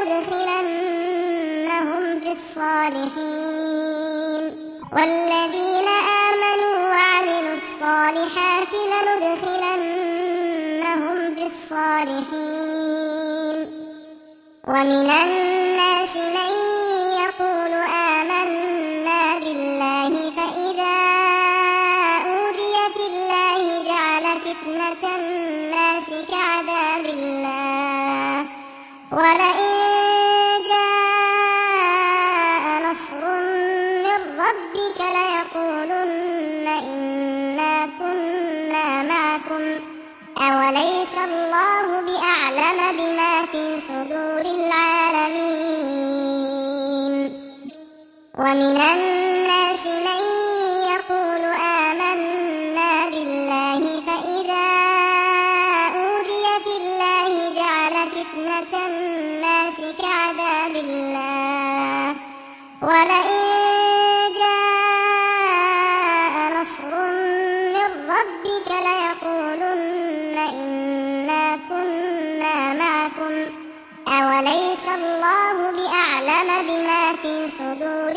لندخلنهم في الصالحين والذين آمنوا وعملوا الصالحات لندخلنهم في الصالحين ومن الناس من يقول آمنا بالله فإذا أوذي في الله جعل فتنة الناس كعذاب الله ولئن جاء نصر من ربك ليقولن إنا كنا معكم أوليس الله بأعلم بما في صدور العالمين ومن الناس من يقول آمنا بالله فإذا أوذي في الله جعل فتنة الناس كعذاب الله ولئن جاء نصر من ربك ليقولن إنا كنا معكم أوليس الله بأعلم بما في صدور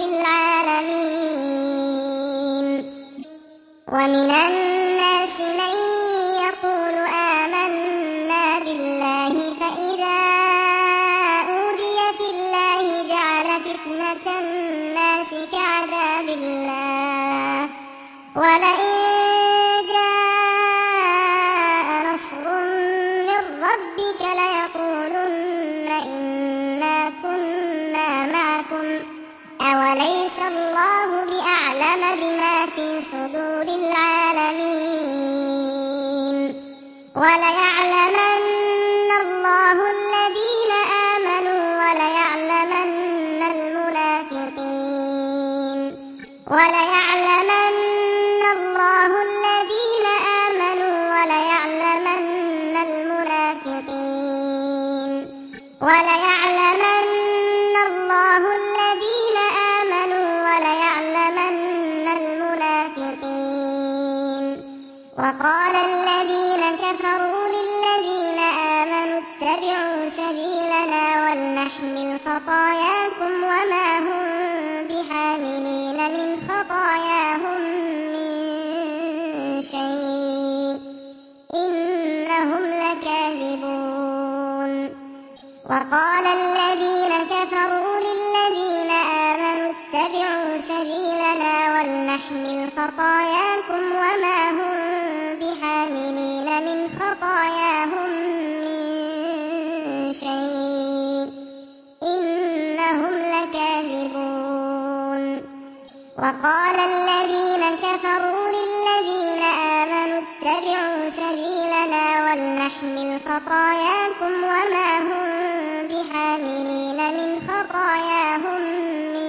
العالمين ومن الناس من يقول آمنا بالله فإذا أوذي في الله جعل فتنة الناس كعذاب الله ولئن جاء نصر من ربك ليقولن إنا كنا معكم أوليس الله بأعلم بما في صدور العالمين وليعلمن الله الذين آمنوا وليعلمن المنافقين وليعلمن الله الذين آمنوا وليعلمن المنافقين وليعلمن الله الذين آمنوا وليعلمن المنافقين وقال الذين كفروا للذين آمنوا اتبعوا سبيلنا ولنحمل خطاياكم وما هم بحاملين من خطاياهم من شيء إنهم لكاذبون وقال الذين كفروا للذين آمنوا اتبعوا سبيلنا ولنحمل خطاياكم وما هم بحاملين من خطاياهم من شيء إنهم لكاذبون وقال الذين كفروا للذين آمنوا اتبعوا سبيلنا ولنحمل خطاياكم وما هم بحاملين من خطاياهم من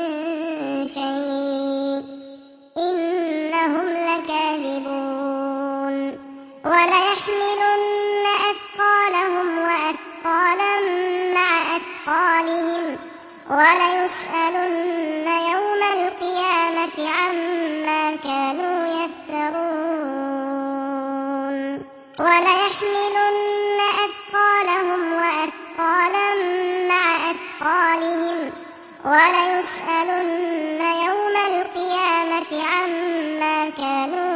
شيء إنهم لكاذبون وليحملن أثقالهم وأثقالا مع أثقالهم وليسألن يوم القيامة عما كانوا يفترون وليحملن أثقالهم وأثقالا مع أثقالهم وليسألن يوم القيامة عما كانوا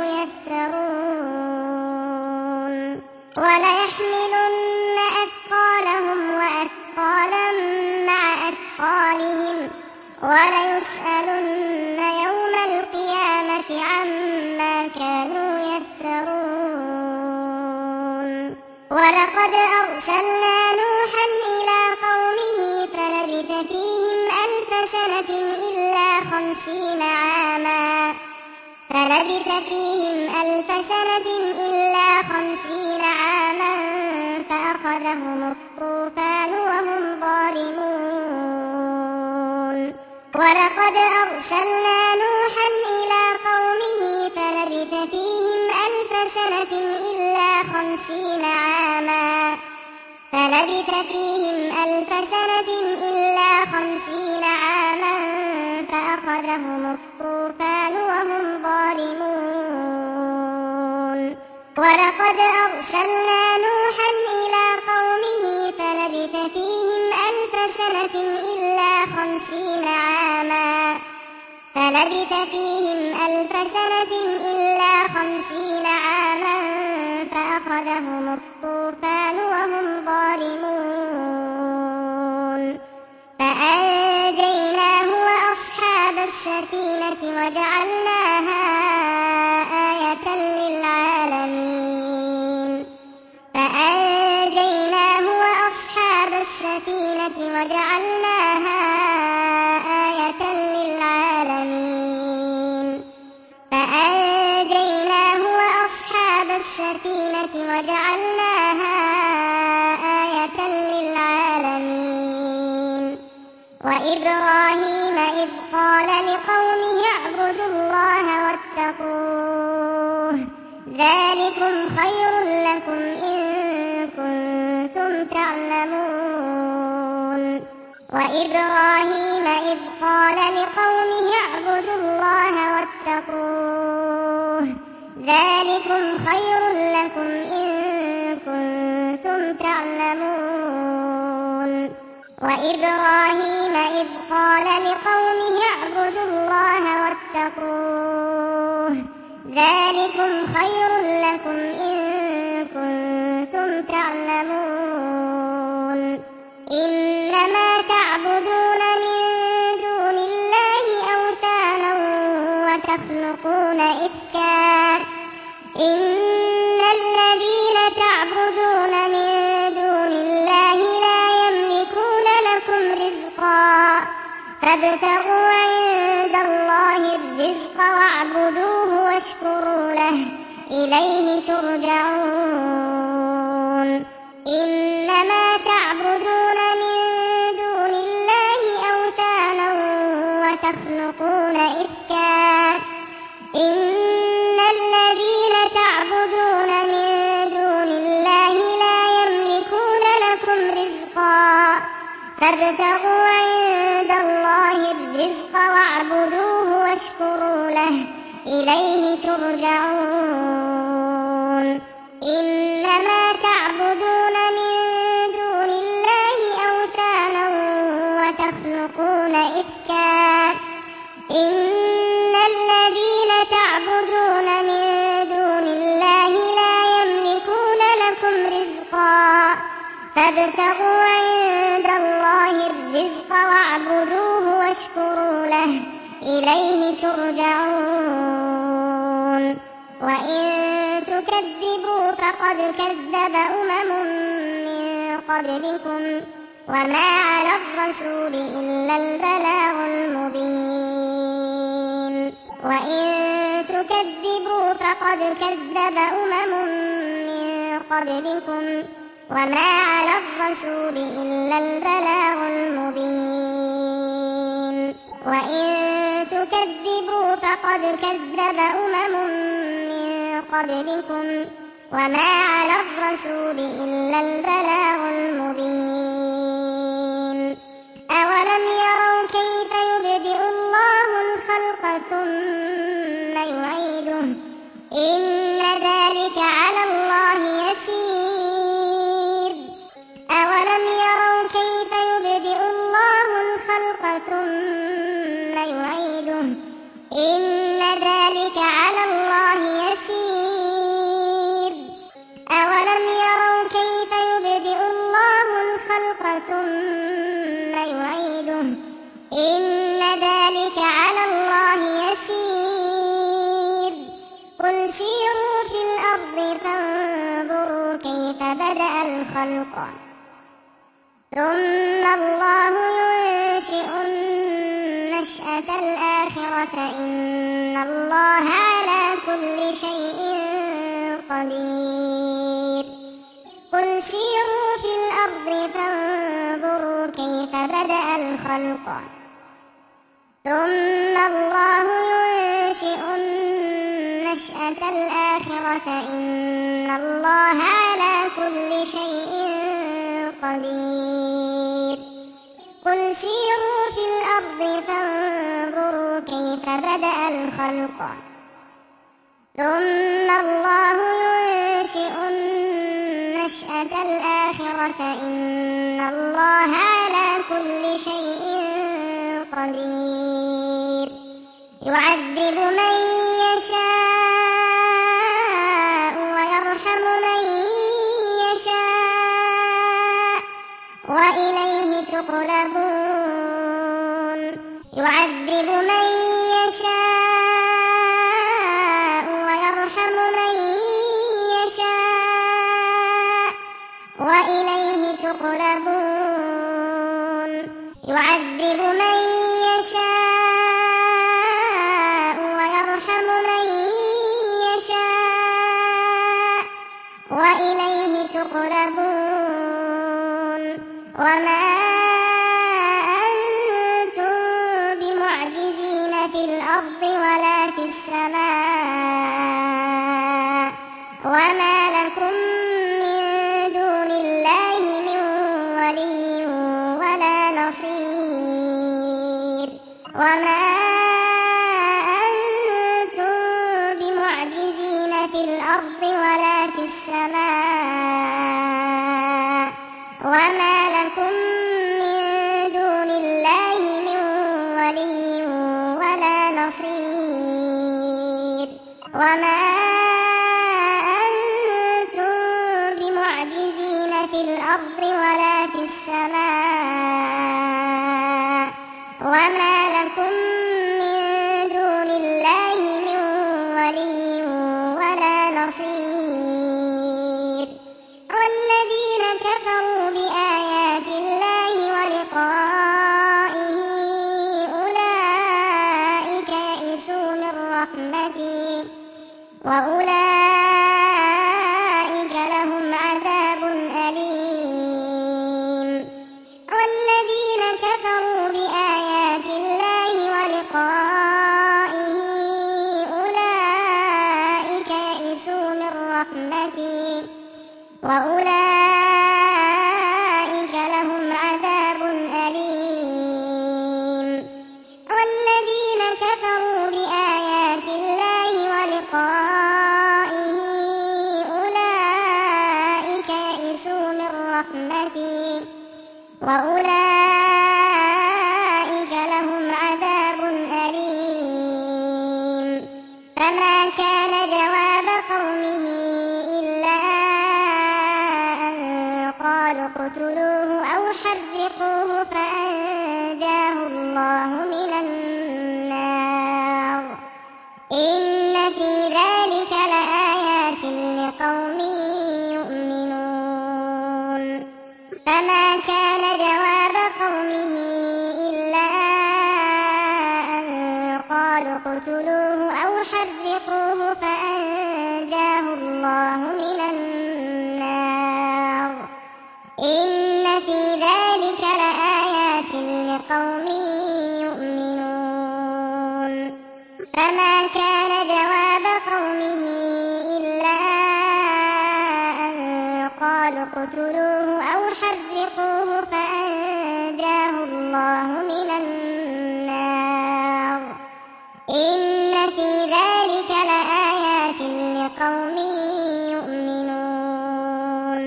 يفترون وليحملن أثقالهم وأثقالا مع أثقالهم وليسألن يوم القيامة عما كانوا يفترون ولقد أرسلنا نوحا إلى قومه فلبث فيهم ألف سنة إلا 50 عاما فأخذهم الطوفان وهم ظالمون ولقد أرسلنا نوحا إلى قومه فلبث فيهم ألف سنة إلا 50 عاما فأخذهم الطوفان وهم ظالمون ولقد أرسلنا نوحا إلى قومه فلبث فيهم ألف سنة إلا 50 عاما فأخذهم الطوفان وهم ظالمون فأنجيناه وأصحاب السفينة وجعلناها آية للعالمين السفينة وجعلناها آية للعالمين فأنجيناه وأصحاب السفينة وجعلناها آية للعالمين وإبراهيم إذ قال لقومه اعبدوا الله واتقوه ذلكم خير لكم إن كنتم تعلمون وإبراهيم إذ قال لقومه اعبدوا الله واتقوه ذلكم خير لكم إن كنتم تعلمون وإبراهيم إذ قال لقومه اعبدوا الله واتقوه ذلكم خير لكم إن كنتم تعلمون إنما تعبدون من دون الله أوثانا وتخلقون إفكا إن الذين تعبدون من دون الله لا يملكون لكم رزقا فابتغوا عند الله الرزق واعبدوه واشكروا له إليه ترجعون إنما تعبدون من دون الله أوثانا وتخلقون إفكا إن الذين تعبدون من دون الله لا يملكون لكم رزقا فابتغوا عند الله الرزق واعبدوه واشكروا له إليه ترجعون إنما تعبدون من دون الله أوثانا وتخلقون إفكا إن الذين تعبدون من دون الله لا يملكون لكم رزقا فابتغوا عند الله الرزق واعبدوه واشكروا له إليه ترجعون وإن تكذبوا فقد كذب من قبلكم وما على الرسول إلا البلاغ المبين وإن تكذبوا فقد كذب من قبلكم وما على الرسول إلا البلاغ المبين وإن تكذبوا فقد كذب من قبلكم وما على الرسول إلا البلاغ المبين أولم يروا كيف يبدئ الله الخلق ثم يعيده إن ذلك على الله يسير أولم يروا كيف يبدئ الله الخلق ثم يعيده إن ذلك على الله يسير أولم يروا كيف يبدئ الله الخلق ثم يعيده إن ذلك على الله يسير قل سيروا في الأرض فانظروا كيف بدأ الخلق ثم الله ينشئ النشأة الآخرة إن الله على كل شيء قدير قل سيروا في الأرض فانظروا كيف بدأ الخلق ثم الله ينشئ النشأة الآخرة إن الله على كل شيء قدير قل سيروا في الأرض فانظروا كيف بدأ الخلق ثم الله ينشئ النشأة الآخرة إن الله على كل شيء قدير يعذب من يشاء ويرحم من يشاء وإليه تقلبون يعذب من يشاء ويرحم من يشاء وإليه تقلبون يعذب من يشاء ويرحم من يشاء وإليه تقلبون وما أنتم بمعجزين في الأرض ولا في السماء وما لكم من دون الله من ولي ولا نصير وما أنتم بمعجزين في الأرض ولا في السماء وما لكم من دون الله من ولي ولا نصير وما أنتم بمعجزين في الأرض ولا في السماء وما لكم من دون الله من ولي ولا نصير والذين كفروا بآيات الله ولقائه أولئك يئسوا من رحمتي وأولئك لهم عذاب أليم والذين كفروا بآيات الله ولقائه أولئك يئسوا من رحمتي وأولئك لهم عذاب أليم والذين كفروا بآيات الله ولقائه أولئك يئسوا من رحمتي وأولئك لهم عذاب أليم فما كان جواب قومه إلا أن قالوا اقتلوه أو حرقوه فأنجاه الله من النار إن في ذلك لآيات لقوم يؤمنون فما كان جواب قومه إلا أن قالوا اقتلوه أو حرقوه فأنجاه الله من النار إن في ذلك لآيات لقوم يؤمنون فما كان جواب قومه إلا أن قالوا اقتلوه أو حرقوه فأنجاه الله من النار إن في ذلك لآيات لقوم يؤمنون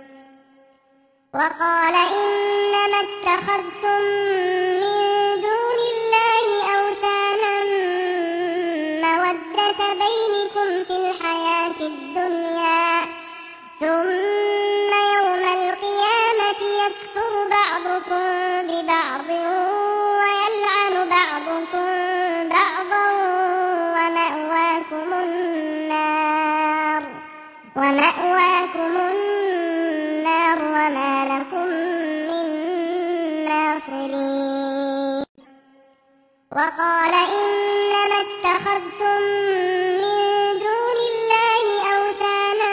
وقال إنما اتخذتم من دون الله أوثانا مودة بينكم في الحياة الدنيا ثم يوم القيامة يكفر بعضكم ببعض ويلعن بعضكم بعضا ومأواكم النار وما لكم من ناصرين وقال إنما اتخذتم من دون الله أوثانا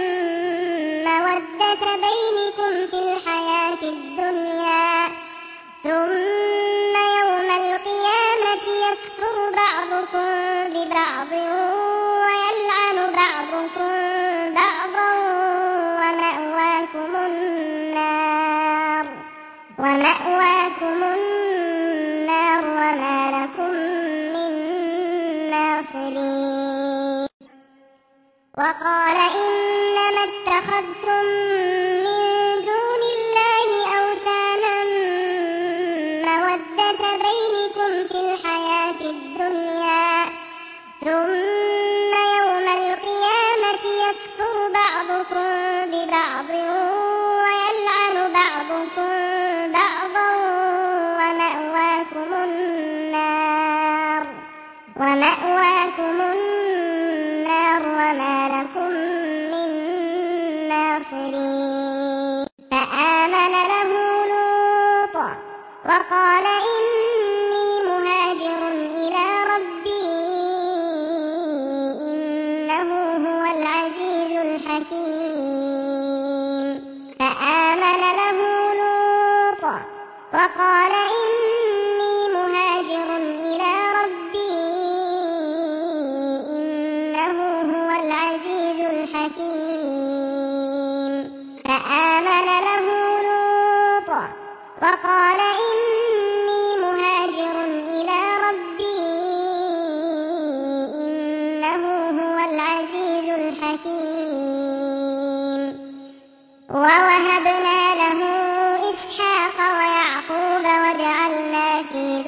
مودة بينكم في الحياة الدنيا ثم يوم القيامة يكفر بعضكم ببعض ويلعن بعضكم بعضا ومأواكم النار وما لكم من ناصرين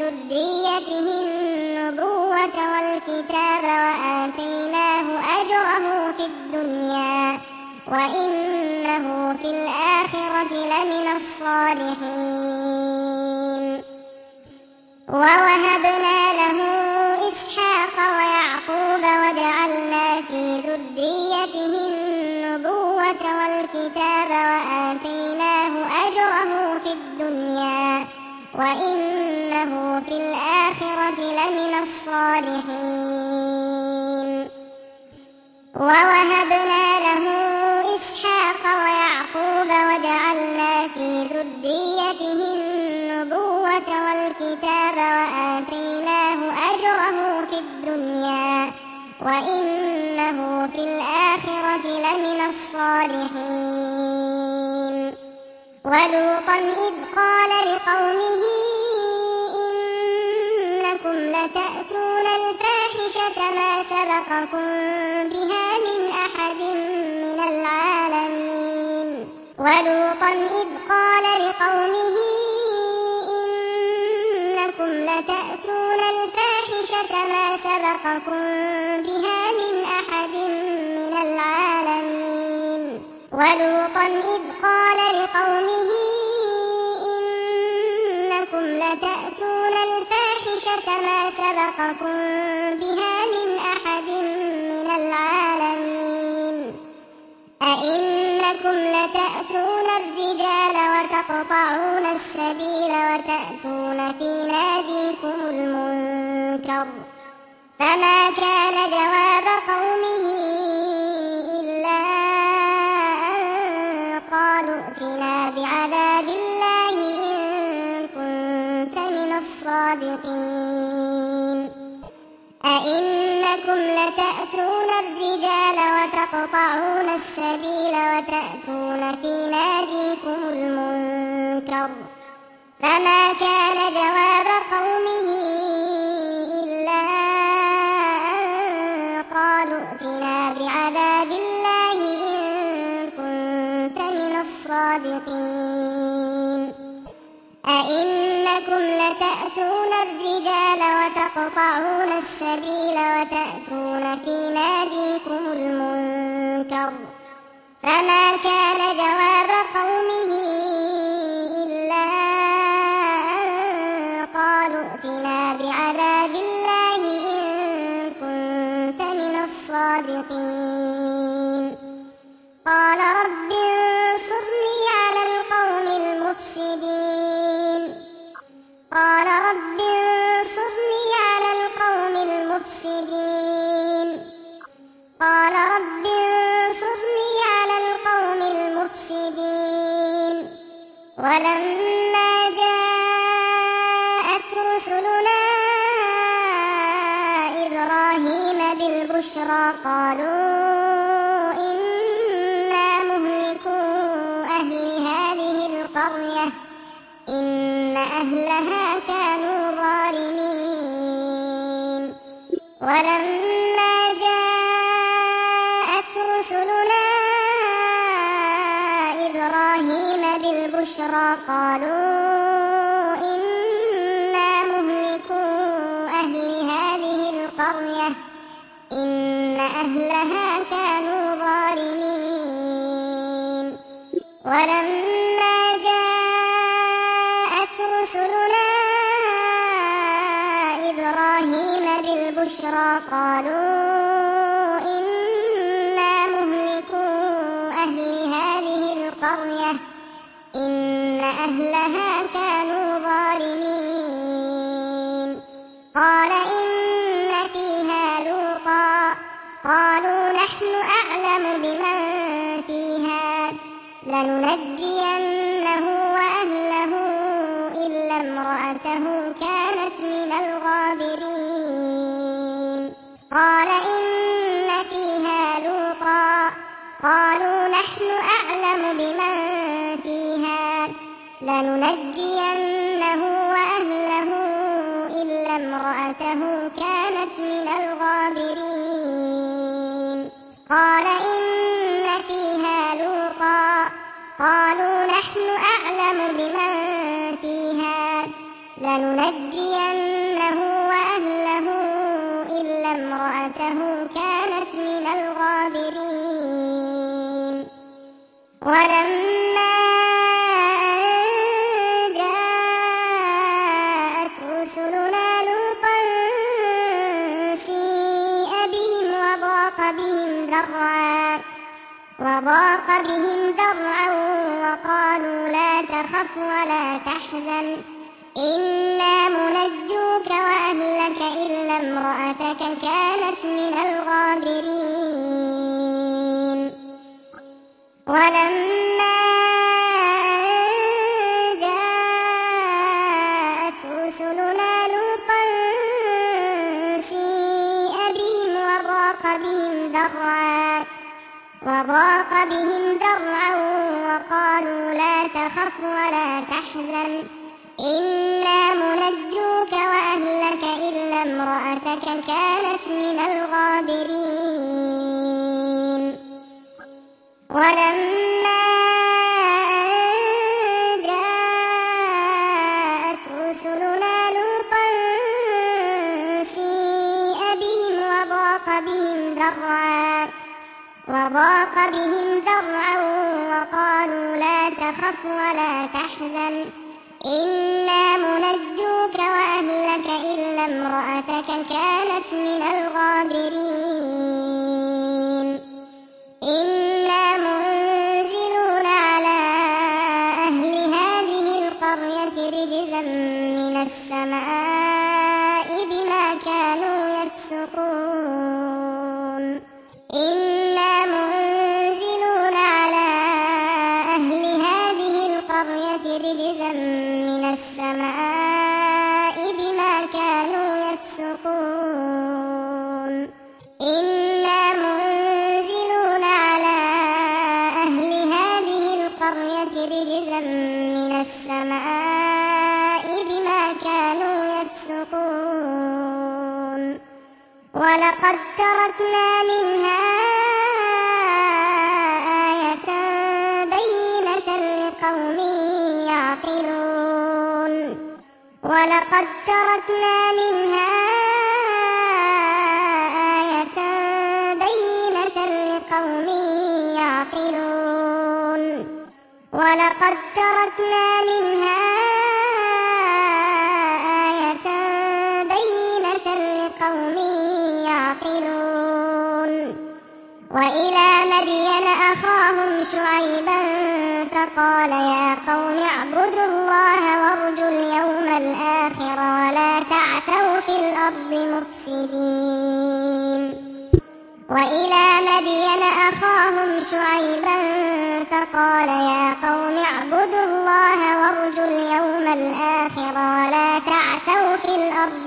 ذريته النبوة والكتاب وآتيناه أجره في الدنيا وإنه في الآخرة لمن الصالحين. ووهبنا له إسحاق ويعقوب وجعلنا في ذريته النبوة والكتاب وآتيناه أجره في الدنيا وإنه في الآخرة لمن الصالحين. ووهبنا له إسحاق ويعقوب وجعلنا في ذريته النبوة والكتاب وآتيناه أجره في الدنيا وإنه في الآخرة لمن الصالحين. ولوطا إذ قال لقومه إنكم لتأتون الفاحشة ما سبقكم بها من أحد من العالمين. ولوطا إذ قال لقومه إنكم لتأتون الفاحشة ما سبقكم بها من أحد من العالمين. ولوطا إذ قال لقومه إنكم لتأتون الفاحشة ما سبقكم بها من أحد من العالمين. أئنكم لتأتون الرجال وتقطعون السبيل وتأتون في ناديكم المنكر. فما كان جواب قومه إلا أن قالوا ائتنا بعذاب الله إن كنت من الصادقين. أئنكم لتأتون الرجال وتقطعون السبيل وتأتون في ناديكم المنكر. فما كان جواب قومه إلا أن قالوا ائتنا بعذاب الله إن كنت من الصادقين. أئنكم لتأتون الرجال وتقطعون السبيل وتأتون في ناديكم المنكر. فما كان جواب قومه إلا أن قالوا ائتنا بعذاب الله إن كنت من الصادقين. قال رب انصرني على القوم المفسدين. قال رب انصرني على القوم المفسدين. قال رب انصرني على القوم المفسدين. ولما جاءت رسلنا إبراهيم بالبشرى قالوا إنا مهلكو أهل هذه القرية إن أهلها كانوا ظالمين. ولما جاءت رسلنا إبراهيم بالبشرى قالوا إنا مهلكو أهل هذه القرية إن أهلها كانوا ظالمين. ولما جاءت رسلنا إبراهيم بالبشرى قالوا إنا مهلكو أهل هذه القرية إن أهلها كانوا ظالمين. قال إن فيها لوطا قالوا نحن أعلم بمن فيها لننجينه وأهله إلا امرأته كانت من الغابرين. قال إن فيها لوطا قالوا نحن أعلم بمن فيها لننجينه وأهله إلا امرأته كانت من الغابرين. قال إن فيها لوطا قالوا نحن أعلم بمن فيها لننجينه وأهله إلا امرأته كانت من الغابرين. ولما أن جاءت رسلنا لوطا سيء بهم وضاق بهم ذرعا وقالوا لا تخف ولا تحزن إنا منجوك وأهلك إلا امرأتك كانت من الغابرين. ولما أن جاءت رسلنا لوطا سيء بهم وضاق بهم ذرعا وقالوا لا تخف ولا تحزن إنا منجوك وأهلك إلا امرأتك كانت من الغابرين. ولما أن جاءت رسلنا لوطا سيء بهم وضاق بهم ذرعا وقالوا لا تخف ولا تحزن إنا منجوك وأهلك إلا امرأتك كانت من الغابرين. إنا منزلون على أهل هذه القرية رجزا من السماء بما كانوا يفسقون. إنا منزلون على أهل هذه القرية رجزا من السماء بما كانوا يفسقون. إنا منزلون على أهل هذه القرية رجزا من السماء بما كانوا يفسقون. ولقد تركنا منها آية بينة لقوم يعقلون. ولقد تركنا منها آية بينة لقوم يعقلون. ولقد تركنا منها آية بينة لقوم يعقلون. وإلى مدين أخاهم شعيبا فقال يا قوم اعبدوا الله وارجوا اليوم الآخر ولا تعثوا في الأرض مفسدين. وإلى مدين أخاهم شعيبا فقال يا قوم اعبدوا الله وارجوا اليوم الآخر ولا تعثوا في الأرض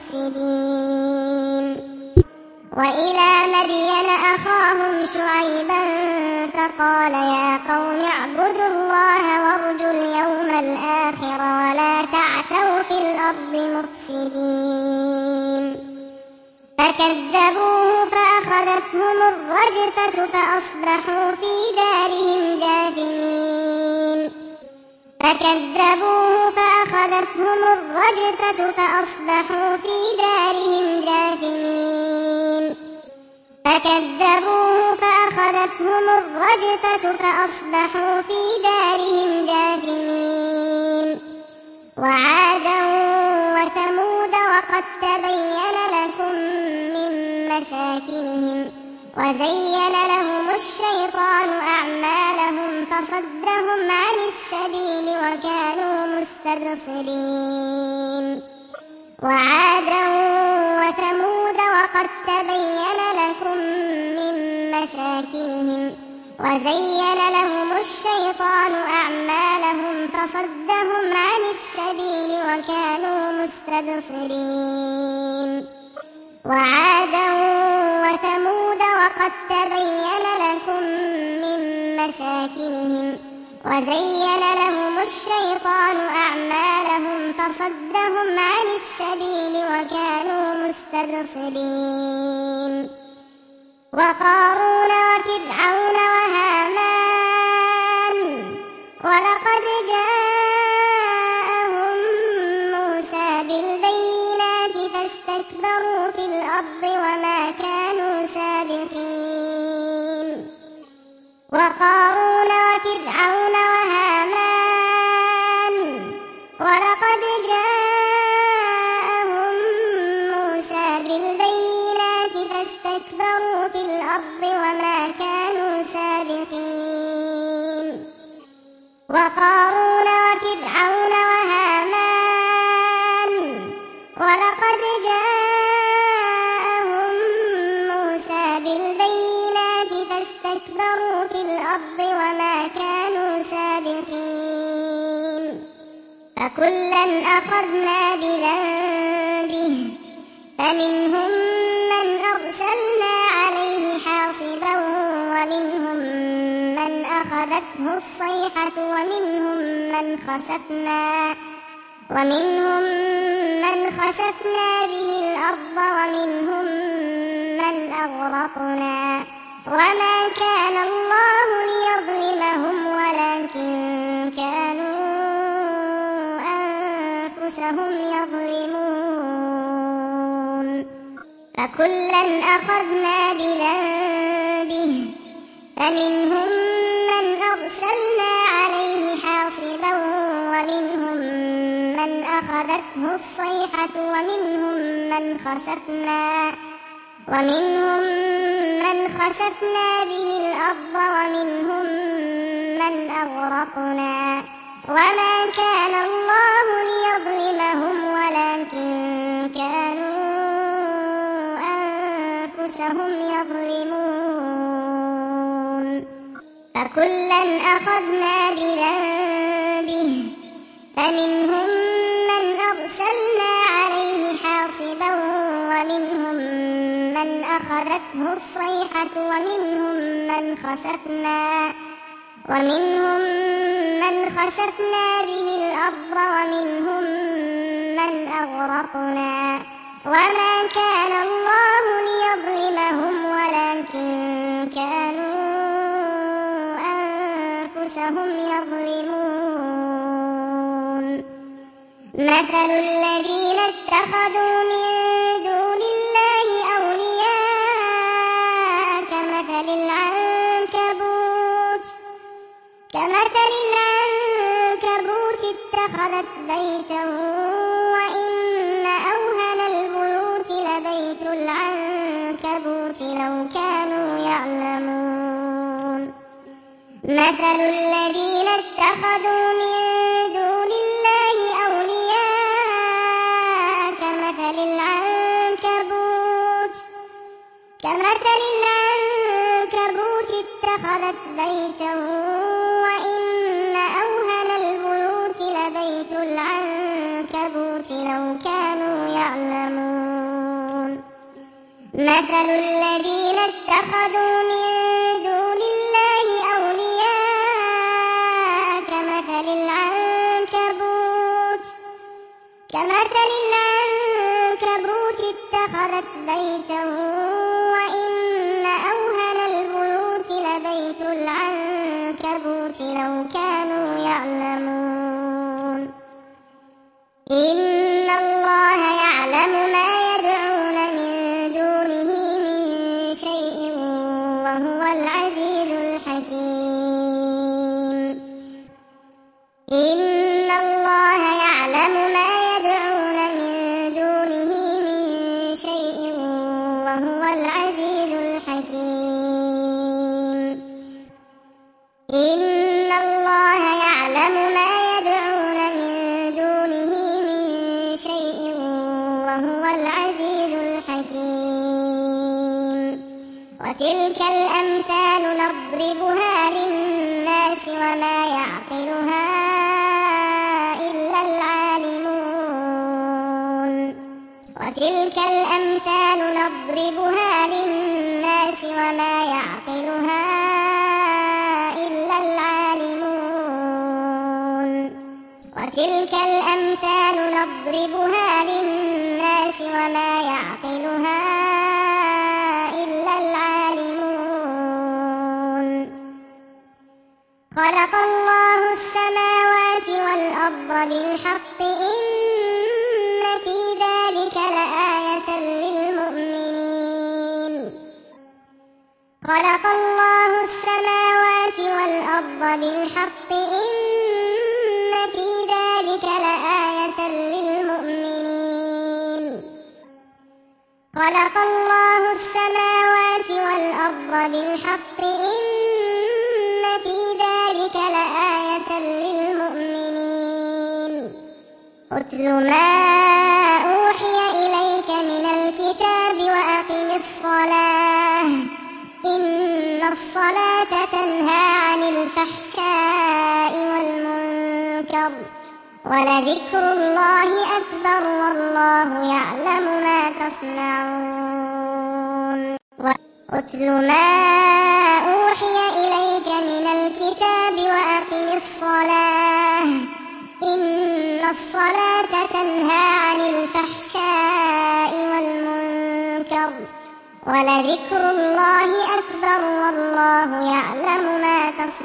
مفسدين. وإلى مدين أخاهم شعيبا فقال يا قوم اعبدوا الله وارجوا اليوم الآخر ولا تعثوا في الأرض مفسدين. فكذبوه فأخذتهم الرجفة فأصبحوا في دارهم جاثمين. فكذبوه فأخذتهم الرجفة فأصبحوا في دارهم جاثمين. فكذبوه فأخذتهم الرجفة فأصبحوا في دارهم جاثمين. وعادا وثمود وقد تبين لكم من مساكنهم وزين لهم الشيطان أعمالهم فصدهم عن السبيل وكانوا مستبصرين. وعادا وثمود وقد تبين لكم من مساكنهم وزين لهم الشيطان أعمالهم فصدهم عن السبيل وكانوا مستبصرين. وعادا وثمود وقد تبين لكم من مساكنهم وزين لهم الشيطان أعمالهم فصدهم عن السبيل وكانوا مستبصرين. وقارون وفرعون وهامان ولقد جاءهم موسى فكلا أخذنا بذنبه فمنهم من أرسلنا عليه حاصبا ومنهم من أخذته الصيحة ومنهم من خسفنا به الأرض ومنهم من أغرقنا وما كان الله ليظلمهم ولكن كانوا أنفسهم يظلمون فكلا أخذنا بذنبه فمنهم من أرسلنا عليه حاصبا ومنهم من أخذته الصيحة ومنهم من خسفنا به الأرض ومنهم من أغرقنا وما كان الله ليظلمهم ولكن كانوا أنفسهم يظلمون فكلا أخذنا بذنبه فمنهم من أرسلنا عليه حاصبا ومنهم من أخذته الصيحة ومنهم من خسفنا به الأرض ومنهم من أغرقنا وما كان الله ليظلمهم ولكن كانوا أنفسهم يظلمون مثل الذين اتخذوا من دون الله أولياء كمثل العنكبوت اتخذت بيتا وإن أوهن البيوت لبيت العنكبوت لو كانوا يعلمون مثل الذين اتخذوا من دون الله أولياء كمثل العنكبوت اتخذت بيتا وإن أوهن البيوت لبيت العنكبوت لو كانوا يعلمون مثل الذين اتخذوا من دون الله أولياء كمثل العنكبوت اتخذت بيتا وإن أوهن البيوت لبيت العنكبوت لو كانوا يعلمون إن الله يعلم ما يدعون من دونه من شيء وهو العزيز الحكيم إن الله يعلم ما يدعون من دونه من شيء وهو العزيز الحكيم إن الله يعلم ما يدعون من دونه من شيء وهو العزيز الحكيم وتلك الأمثال نضربها للناس وما يعقلها إلا العالمون وتلك الأمثال نضربها للناس وما يعقلها إلا العالمون وتلك الأمثال نضربها للناس وما يعقلها إلا العالمون خلق الله السماوات والأرض بالحق إن في ذلك لآية للمؤمنين خلق الله السماوات والأرض بالحق إن في ذلك لآية للمؤمنين خلق الله السماوات والأرض بالحق إن في ذلك لآية للمؤمنين اتل ما أوحي إليك من الكتاب وأقم الصلاة إن الصلاة تنهى عن الفحشاء والمنكر ولذكر الله أكبر والله يعلم ما تصنعون. واتل ما أوحي إليك من الكتاب وأقم الصلاة إن الصلاة تنهى عن الفحشاء والمنكر ولذكر الله أكبر والله يعلم ما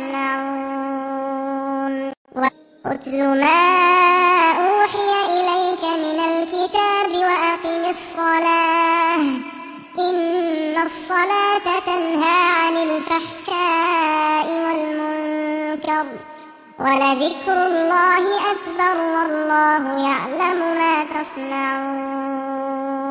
تصنعون. واتل ما أوحي إليك من الكتاب وأقم الصلاة إن الصلاة تنهى عن الفحشاء والمنكر ولذكر الله أكبر والله يعلم ما تصنعون.